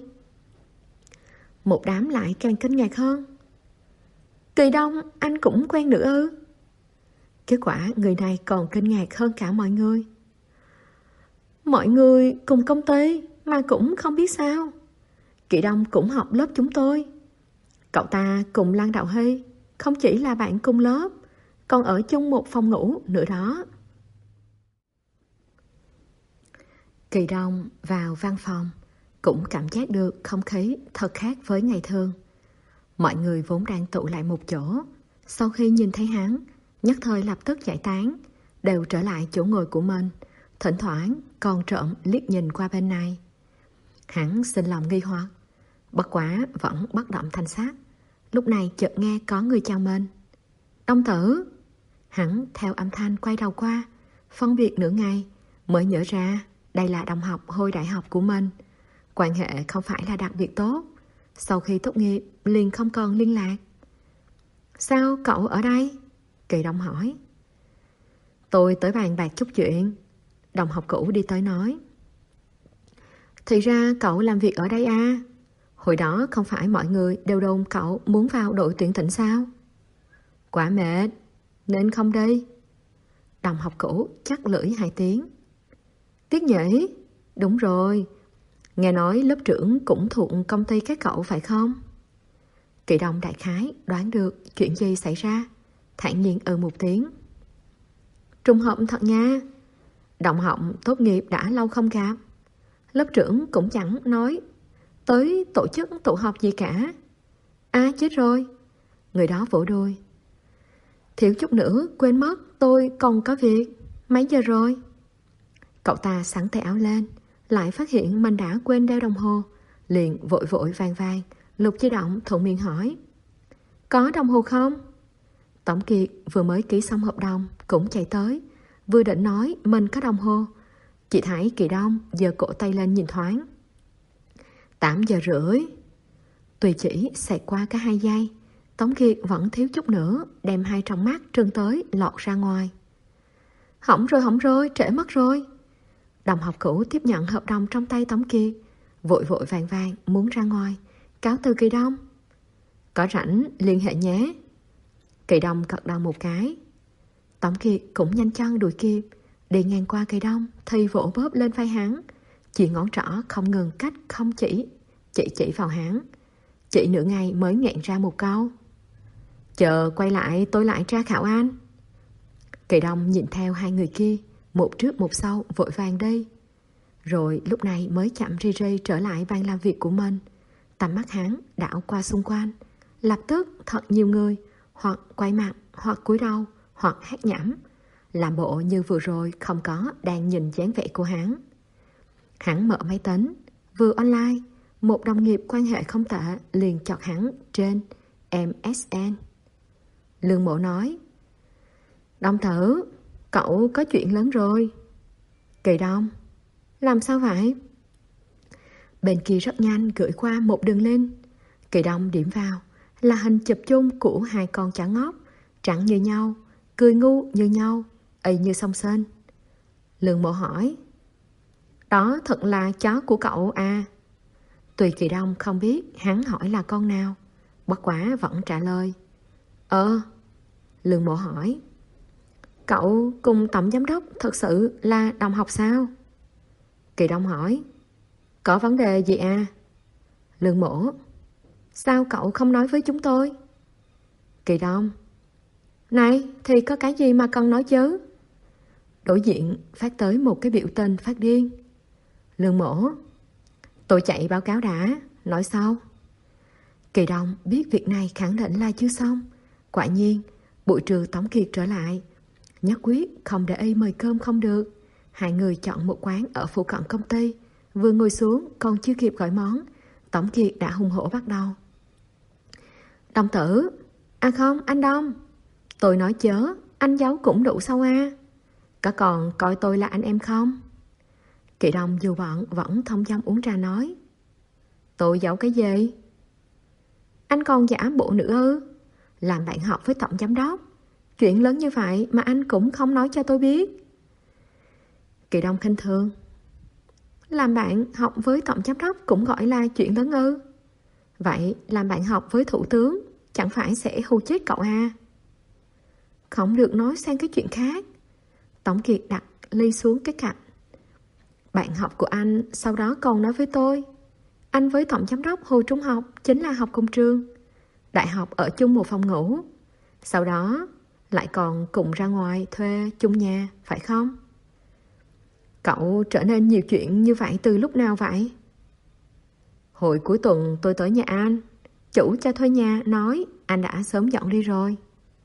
Một đám lại càng kinh ngạc hơn. Kỳ Đông anh cũng quen nữa ư? Kết quả người này còn kinh ngạc hơn cả mọi người. Mọi người cùng công ty mà cũng không biết sao. Kỳ Đông cũng học lớp chúng tôi. Cậu ta cùng Lăng Đạo Hy không chỉ là bạn cùng lớp, còn ở chung một phòng ngủ nữa đó. Kỳ Đông vào văn phòng cũng cảm giác được không khí thật khác với ngày thường. Mọi người vốn đang tụ lại một chỗ, sau khi nhìn thấy hắn, nhất thời lập tức giải tán, đều trở lại chỗ ngồi của mình, thỉnh thoảng còn trộm liếc nhìn qua bên này. Hắn xin lòng nghi hoặc, bất quá vẫn bất động thanh sắc. Lúc này chợt nghe có người chào mình. Đông Tử. Hắn theo âm thanh quay đầu qua, phân biệt nửa ngày mới nhớ ra đây là đồng học hồi đại học của mình. Quan hệ không phải là đặc biệt tốt. Sau khi tốt nghiệp liền không còn liên lạc. Sao cậu ở đây? Kỳ Đông hỏi. Tôi tới bàn bạc chút chuyện. Đồng học cũ đi tới nói. Thì ra cậu làm việc ở đây à? Hồi đó không phải mọi người đều đồn cậu muốn vào đội tuyển tỉnh sao? Quả mệt nên không đi. Đồng học cũ chắc lưỡi hai tiếng. Tiếc nhỉ? Đúng rồi. Nghe nói lớp trưởng cũng thuộc công ty các cậu phải không? Kỳ Đông đại khái đoán được chuyện gì xảy ra, thản nhiên ừ một tiếng. Trùng hợp thật nha. Đồng học tốt nghiệp đã lâu không gặp. Lớp trưởng cũng chẳng nói tới tổ chức tụ họp gì cả. À chết rồi. Người đó vỗ đùi. Thiếu chút nữa quên mất tôi còn có việc. Mấy giờ rồi? Cậu ta sắn tay áo lên, lại phát hiện mình đã quên đeo đồng hồ, liền vội vội vàng vàng lục di động thuận miệng hỏi. Có đồng hồ không? Tổng Kiệt vừa mới ký xong hợp đồng cũng chạy tới, vừa định nói mình có đồng hồ, chỉ thấy Kỳ Đông giơ cổ tay lên nhìn thoáng. Tám giờ rưỡi. Tùy chỉ xẹt qua cả hai giây, Tống Kiệt vẫn thiếu chút nữa đem hai tròng mắt trừng tới lọt ra ngoài. Hỏng rồi hỏng rồi, trễ mất rồi. Đồng học cũ tiếp nhận hợp đồng trong tay Tống Kiệt, vội vội vàng vàng muốn ra ngoài, cáo từ Kỳ Đông. Có rảnh liên hệ nhé. Kỳ Đông gật đầu một cái. Tống Kiệt cũng nhanh chân đuổi kịp, đi ngang qua Kỳ Đông thì vỗ bóp lên vai hắn, chỉ ngón trỏ không ngừng cách không chỉ chỉ chỉ vào hắn. Chỉ nửa ngày mới nghẹn ra một câu. Chờ quay lại tôi lại tra khảo anh. Kỳ Đông nhìn theo hai người kia, một trước một sau vội vàng đi. Rồi lúc này mới chậm ri ri trở lại bàn làm việc của mình. Tầm mắt hắn đảo qua xung quanh. Lập tức thật nhiều người, hoặc quay mặt, hoặc cúi đầu, hoặc hát nhẩm, làm bộ như vừa rồi không có đang nhìn dáng vẻ của hắn. Hắn mở máy tính, vừa online, một đồng nghiệp quan hệ không tệ liền chọt hắn trên em ét en. Lương Mộ nói, Đông Tử, cậu có chuyện lớn rồi. Kỳ Đông, làm sao vậy? Bên kia rất nhanh gửi qua một đường link. Kỳ Đông điểm vào là hình chụp chung của hai con chó ngốc, trắng như nhau, cười ngu như nhau, y như song sinh. Lương Mộ hỏi, đó thật là chó của cậu à? Tùy Kỳ Đông không biết hắn hỏi là con nào, bất quá vẫn trả lời, Ờ. Lương Mộ hỏi, cậu cùng tổng giám đốc thật sự là đồng học sao? Kỳ Đông hỏi, có vấn đề gì à? Lương Mộ, sao cậu không nói với chúng tôi? Kỳ Đông, này thì có cái gì mà cần nói chứ? Đối diện phát tới một cái biểu tình phát điên. Lương Mộ, tôi chạy báo cáo đã, nói sau. Kỳ Đông biết việc này khẳng định là chưa xong. Quả nhiên buổi trưa Tống Kiệt trở lại, nhất quyết không để y mời cơm không được. Hai người chọn một quán ở phụ cận công ty. Vừa ngồi xuống còn chưa kịp gọi món, Tống Kiệt đã hùng hổ bắt đầu. Đông Tử, à không, anh Đông, tôi nói chớ, anh giấu cũng đủ sâu à. Có còn coi tôi là anh em không? Kỳ Đông dù bận vẫn thông dong uống trà nói, tôi giấu cái gì? Anh còn giả bộ nữa ư? Làm bạn học với tổng giám đốc, chuyện lớn như vậy mà anh cũng không nói cho tôi biết. Kỳ Đông khinh thường, làm bạn học với tổng giám đốc cũng gọi là chuyện lớn ư? Vậy làm bạn học với thủ tướng chẳng phải sẽ hù chết cậu à? Không được nói sang cái chuyện khác. Tống Kiệt đặt ly xuống cái cạnh. Bạn học của anh sau đó còn nói với tôi, anh với tổng giám đốc hồi trung học chính là học cùng trường, đại học ở chung một phòng ngủ, sau đó lại còn cùng ra ngoài thuê chung nhà, phải không? Cậu trở nên nhiều chuyện như vậy từ lúc nào vậy? Hồi cuối tuần tôi tới nhà anh, chủ cho thuê nhà nói anh đã sớm dọn đi rồi.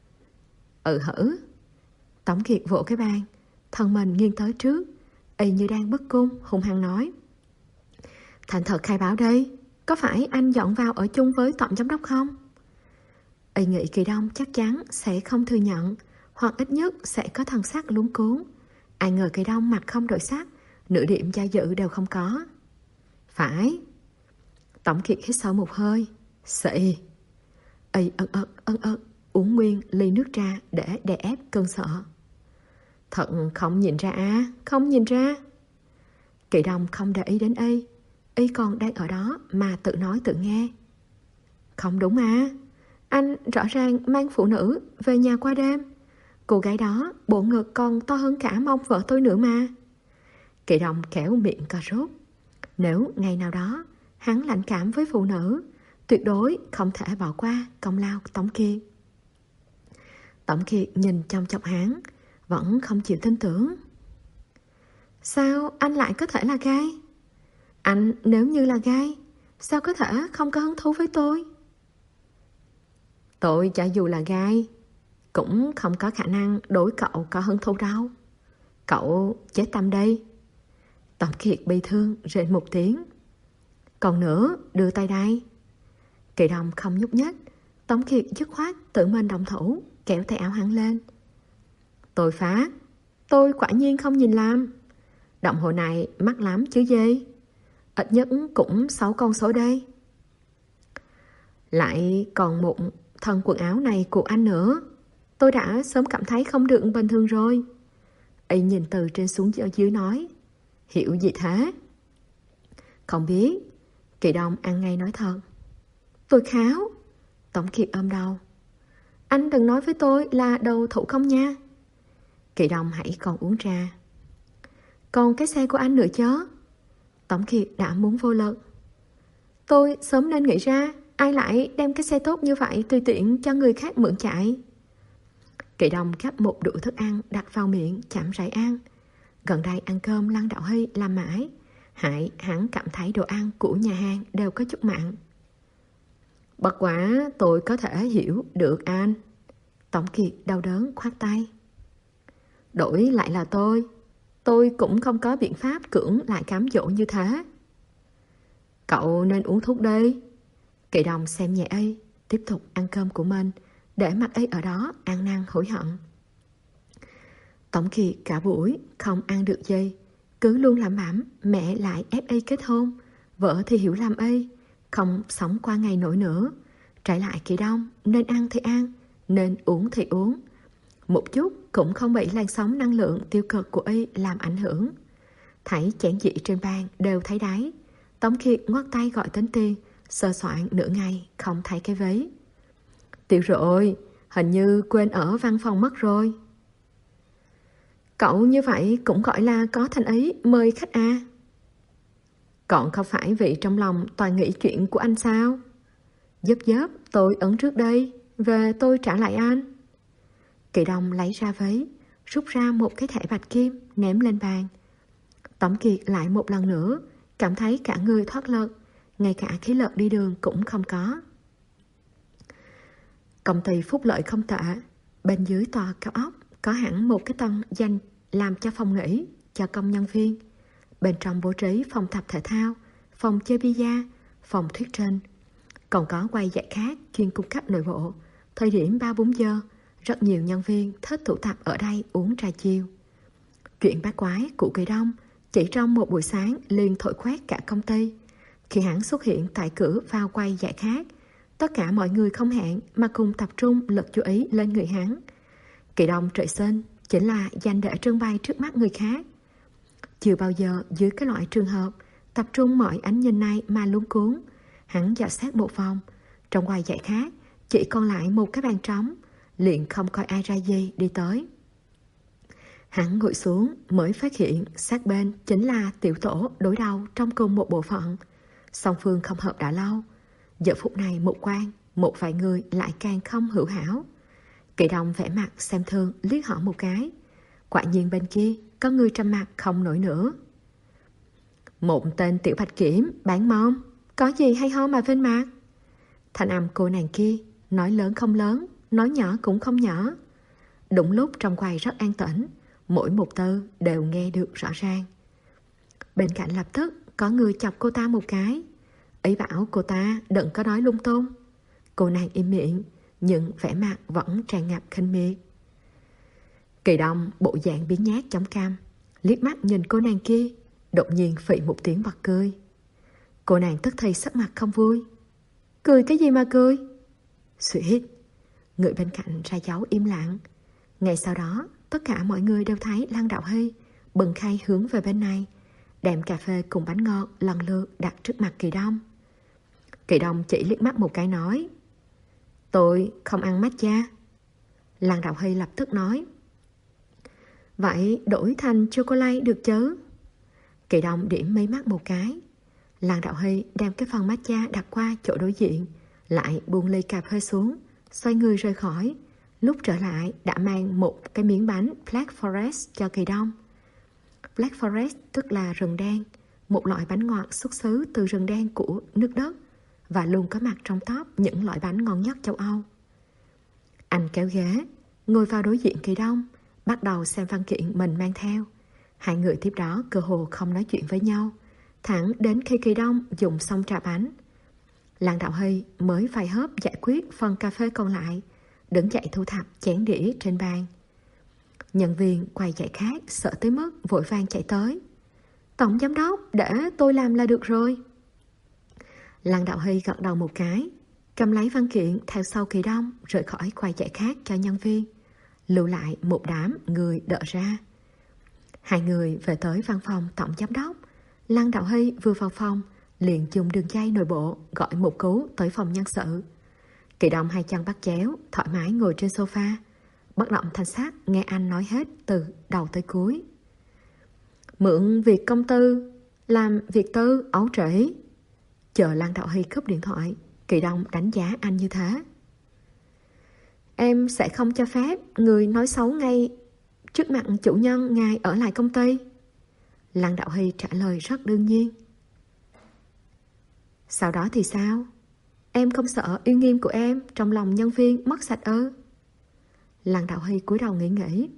Ừ hử. Tống Kiệt vỗ cái bàn, thân mình nghiêng tới trước, y như đang bức cung, hung hăng nói, thành thật khai báo đây, có phải anh dọn vào ở chung với tổng giám đốc không? Y nghĩ Kỳ Đông chắc chắn sẽ không thừa nhận, hoặc ít nhất sẽ có thần sắc luống cuống. Ai ngờ Kỳ Đông mặt không đổi sắc, nửa điểm do dự đều không có. Phải. Tống Kiệt hít sâu một hơi, xị. Y ớt ớt ớt ớt uống nguyên ly nước trà để đè ép cơn sợ. Thật không nhìn ra à, không nhìn ra. Kỳ Đông không để ý đến y, y còn đang ở đó mà tự nói tự nghe. Không đúng à, anh rõ ràng mang phụ nữ về nhà qua đêm. Cô gái đó bộ ngực còn to hơn cả mông vợ tôi nữa mà. Kỳ Đông kẻo miệng cà rốt. Nếu ngày nào đó hắn lạnh cảm với phụ nữ, tuyệt đối không thể bỏ qua công lao Tống Kiệt. Tống Kiệt nhìn trong chọc hắn, vẫn không chịu tin tưởng. Sao anh lại có thể là gay? Anh nếu như là gay, sao có thể không có hứng thú với tôi? Tôi cho dù là gay, cũng không có khả năng đối cậu có hứng thú đâu. Cậu chết tâm đây. Tống Kiệt bi thương rên một tiếng. Còn nữa, đưa tay đây. Kỳ Đông không nhúc nhích. Tống Kiệt dứt khoát tự mình động thủ, kéo tay áo hắn lên. Tôi phá. Tôi quả nhiên không nhìn làm. Đồng hồ này mắc lắm chứ gì. Ít nhất cũng sáu con số đây. Lại còn một thân quần áo này của anh nữa. Tôi đã sớm cảm thấy không được bình thường rồi. Y nhìn từ trên xuống dưới nói. Hiểu gì thế? Không biết. Kỳ Đông ăn ngay nói thật. Tôi kháo. Tống Kiệt ôm đầu. Anh đừng nói với tôi là đầu thủ không nha. Kỳ Đông hãy còn uống trà. Còn cái xe của anh nữa chớ. Tống Kiệt đã muốn vô lực. Tôi sớm nên nghĩ ra, ai lại đem cái xe tốt như vậy tùy tiện cho người khác mượn chạy? Kỳ Đông gắp một đũa thức ăn đặt vào miệng chậm rãi ăn. Gần đây ăn cơm Lăng Đạo Hy làm mãi, hại hắn cảm thấy đồ ăn của nhà hàng đều có chút mặn. Bất quá tôi có thể hiểu được anh. Tổng Kiệt đau đớn khoát tay. Đổi lại là tôi, tôi cũng không có biện pháp cưỡng lại cám dỗ như thế. Cậu nên uống thuốc đi. Kỳ Đông xem nhẹ y, tiếp tục ăn cơm của mình, để mặc y ở đó ăn năn hối hận. Tổng Kiệt cả buổi không ăn được gì, cứ luôn lẩm bẩm mẹ lại ép y kết hôn, vợ thì hiểu lầm y, không sống qua ngày nổi nữa. Trái lại Kỳ Đông nên ăn thì ăn, nên uống thì uống, một chút cũng không bị làn sóng năng lượng tiêu cực của y làm ảnh hưởng. Thấy chén dĩa trên bàn đều thấy đáy, Tổng Kiệt ngoắt tay gọi tính tiền, sơ soạn nửa ngày không thấy cái ví. Tiêu rồi, hình như quên ở văn phòng mất rồi. Cậu như vậy cũng gọi là có thành ý mời khách à? Còn không phải vì trong lòng toàn nghĩ chuyện của anh sao? Dớp dớp tôi ấn trước đây, về tôi trả lại anh. Kỳ Đông lấy ra ví, rút ra một cái thẻ bạch kim ném lên bàn. Tổng Kiệt lại một lần nữa cảm thấy cả người thoát lực, ngay cả khí lực đi đường cũng không có. Công ty phúc lợi không tệ, bên dưới tòa cao ốc có hẳn một cái tầng dành làm cho phòng nghỉ cho công nhân viên. Bên trong bố trí phòng tập thể thao, phòng chơi bida, phòng thuyết trình, còn có quầy dạy khác chuyên cung cấp nội bộ. Thời điểm ba bốn giờ, rất nhiều nhân viên thích tụ tập ở đây uống trà chiều. Chuyện bát quái của Kỳ Đông chỉ trong một buổi sáng liền thổi quét cả công ty. Khi hắn xuất hiện tại cửa vào quầy dạy khác, tất cả mọi người không hẹn mà cùng tập trung lực chú ý lên người hắn. Kỳ Đông trời sinh chính là dành để trưng bày trước mắt người khác. Chưa bao giờ dưới cái loại trường hợp tập trung mọi ánh nhìn này mà luống cuống. Hắn dò xét một vòng, trong quầy dạy khác chỉ còn lại một cái bàn trống, liền không coi ai ra gì đi tới. Hắn ngồi xuống mới phát hiện sát bên chính là tiểu tổ đối đầu trong cùng một bộ phận. Song phương không hợp đã lâu, giờ phút này một quan, một vài người lại càng không hữu hảo. Kỳ Đông vẻ mặt xem thường liếc họ một cái. Quả nhiên bên kia có người trầm mặt không nổi nữa. Một tên tiểu bạch kiểm bán mông, có gì hay ho mà vinh mặt? Thanh âm cô nàng kia nói lớn không lớn, nói nhỏ cũng không nhỏ. Đúng lúc trong quầy rất an tĩnh, mỗi một từ đều nghe được rõ ràng. Bên cạnh lập tức có người chọc cô ta một cái, ý bảo cô ta đừng có nói lung tung. Cô nàng im miệng, nhưng vẻ mặt vẫn tràn ngập khinh miệt. Kỳ Đông bộ dạng biến nhát chống cằm, liếc mắt nhìn cô nàng kia, đột nhiên phị một tiếng bật cười. Cô nàng tức thì sắc mặt không vui. Cười cái gì mà cười? Xuyệt. Người bên cạnh ra dấu im lặng. Ngay sau đó, tất cả mọi người đều thấy Lăng Đạo Hy bừng khay hướng về bên này, đem cà phê cùng bánh ngọt lần lượt đặt trước mặt Kỳ Đông. Kỳ Đông chỉ liếc mắt một cái nói: Tôi không ăn matcha. Lăng Đạo Hy lập tức nói: Vậy đổi thành chocolate được chứ? Kỳ Đông điểm mấy mắt một cái. Lăng Đạo Hy đem cái phần matcha đặt qua chỗ đối diện, lại buông ly cà phê xuống, xoay người rời khỏi. Lúc trở lại đã mang một cái miếng bánh Black Forest cho Kỳ Đông. Black Forest tức là rừng đen, một loại bánh ngọt xuất xứ từ rừng đen của nước đất và luôn có mặt trong top những loại bánh ngon nhất châu Âu. Anh kéo ghế, ngồi vào đối diện Kỳ Đông, bắt đầu xem văn kiện mình mang theo. Hai người tiếp đó cơ hồ không nói chuyện với nhau, thẳng đến khi Kỳ Đông dùng xong trà bánh. Lăng Đạo Hy mới vài hớp giải quyết phần cà phê còn lại, đứng dậy thu thập chén đĩa trên bàn. Nhân viên quầy dạy khác sợ tới mức vội vàng chạy tới. Tổng giám đốc, để tôi làm là được rồi. Lăng Đạo Hy gật đầu một cái, cầm lấy văn kiện theo sau Kỳ Đông rời khỏi quầy dạy khác cho nhân viên, lưu lại một đám người đợi ra. Hai người về tới văn phòng tổng giám đốc. Lăng Đạo Hy vừa vào phòng liền dùng đường dây nội bộ gọi một cú tới phòng nhân sự. Kỳ Đông hai chân bắt chéo, thoải mái ngồi trên sofa, bất động thanh sắc nghe anh nói hết từ đầu tới cuối. Mượn việc công tư, làm việc tư ấu trễ. Chờ Lăng Đạo Hy cúp điện thoại, Kỳ Đông đánh giá anh như thế. Em sẽ không cho phép người nói xấu ngay trước mặt chủ nhân ngài ở lại công ty. Lăng Đạo Hy trả lời rất đương nhiên. Sau đó thì sao? Em không sợ uy nghiêm của em trong lòng nhân viên mất sạch ư? Lăng Đạo Hy cúi đầu nghĩ nghĩ.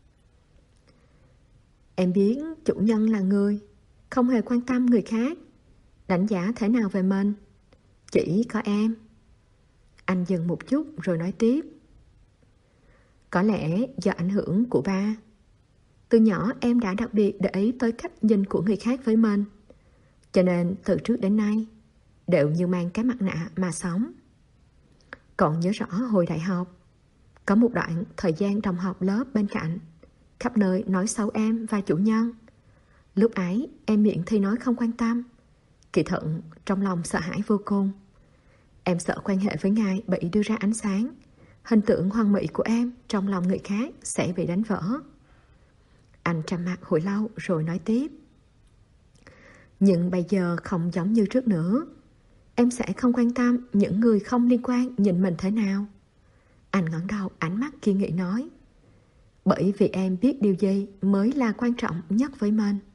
Em biết chủ nhân là người không hề quan tâm người khác đánh giá thế nào về mình, chỉ có em. Anh dừng một chút rồi nói tiếp. Có lẽ do ảnh hưởng của ba, từ nhỏ em đã đặc biệt để ý tới cách nhìn của người khác với mình, cho nên từ trước đến nay đều như mang cái mặt nạ mà sống. Còn nhớ rõ hồi đại học, có một đoạn thời gian đồng học lớp bên cạnh khắp nơi nói xấu em và chủ nhân. Lúc ấy em miệng thì nói không quan tâm, kỳ thực trong lòng sợ hãi vô cùng. Em sợ quan hệ với ngài bị đưa ra ánh sáng, hình tượng hoàn mỹ của em trong lòng người khác sẽ bị đánh vỡ. Anh trầm mặc hồi lâu rồi nói tiếp. Nhưng bây giờ không giống như trước nữa. Em sẽ không quan tâm những người không liên quan nhìn mình thế nào. Anh ngẩng đầu, ánh mắt kiên nghị nói. Bởi vì em biết điều gì mới là quan trọng nhất với mình.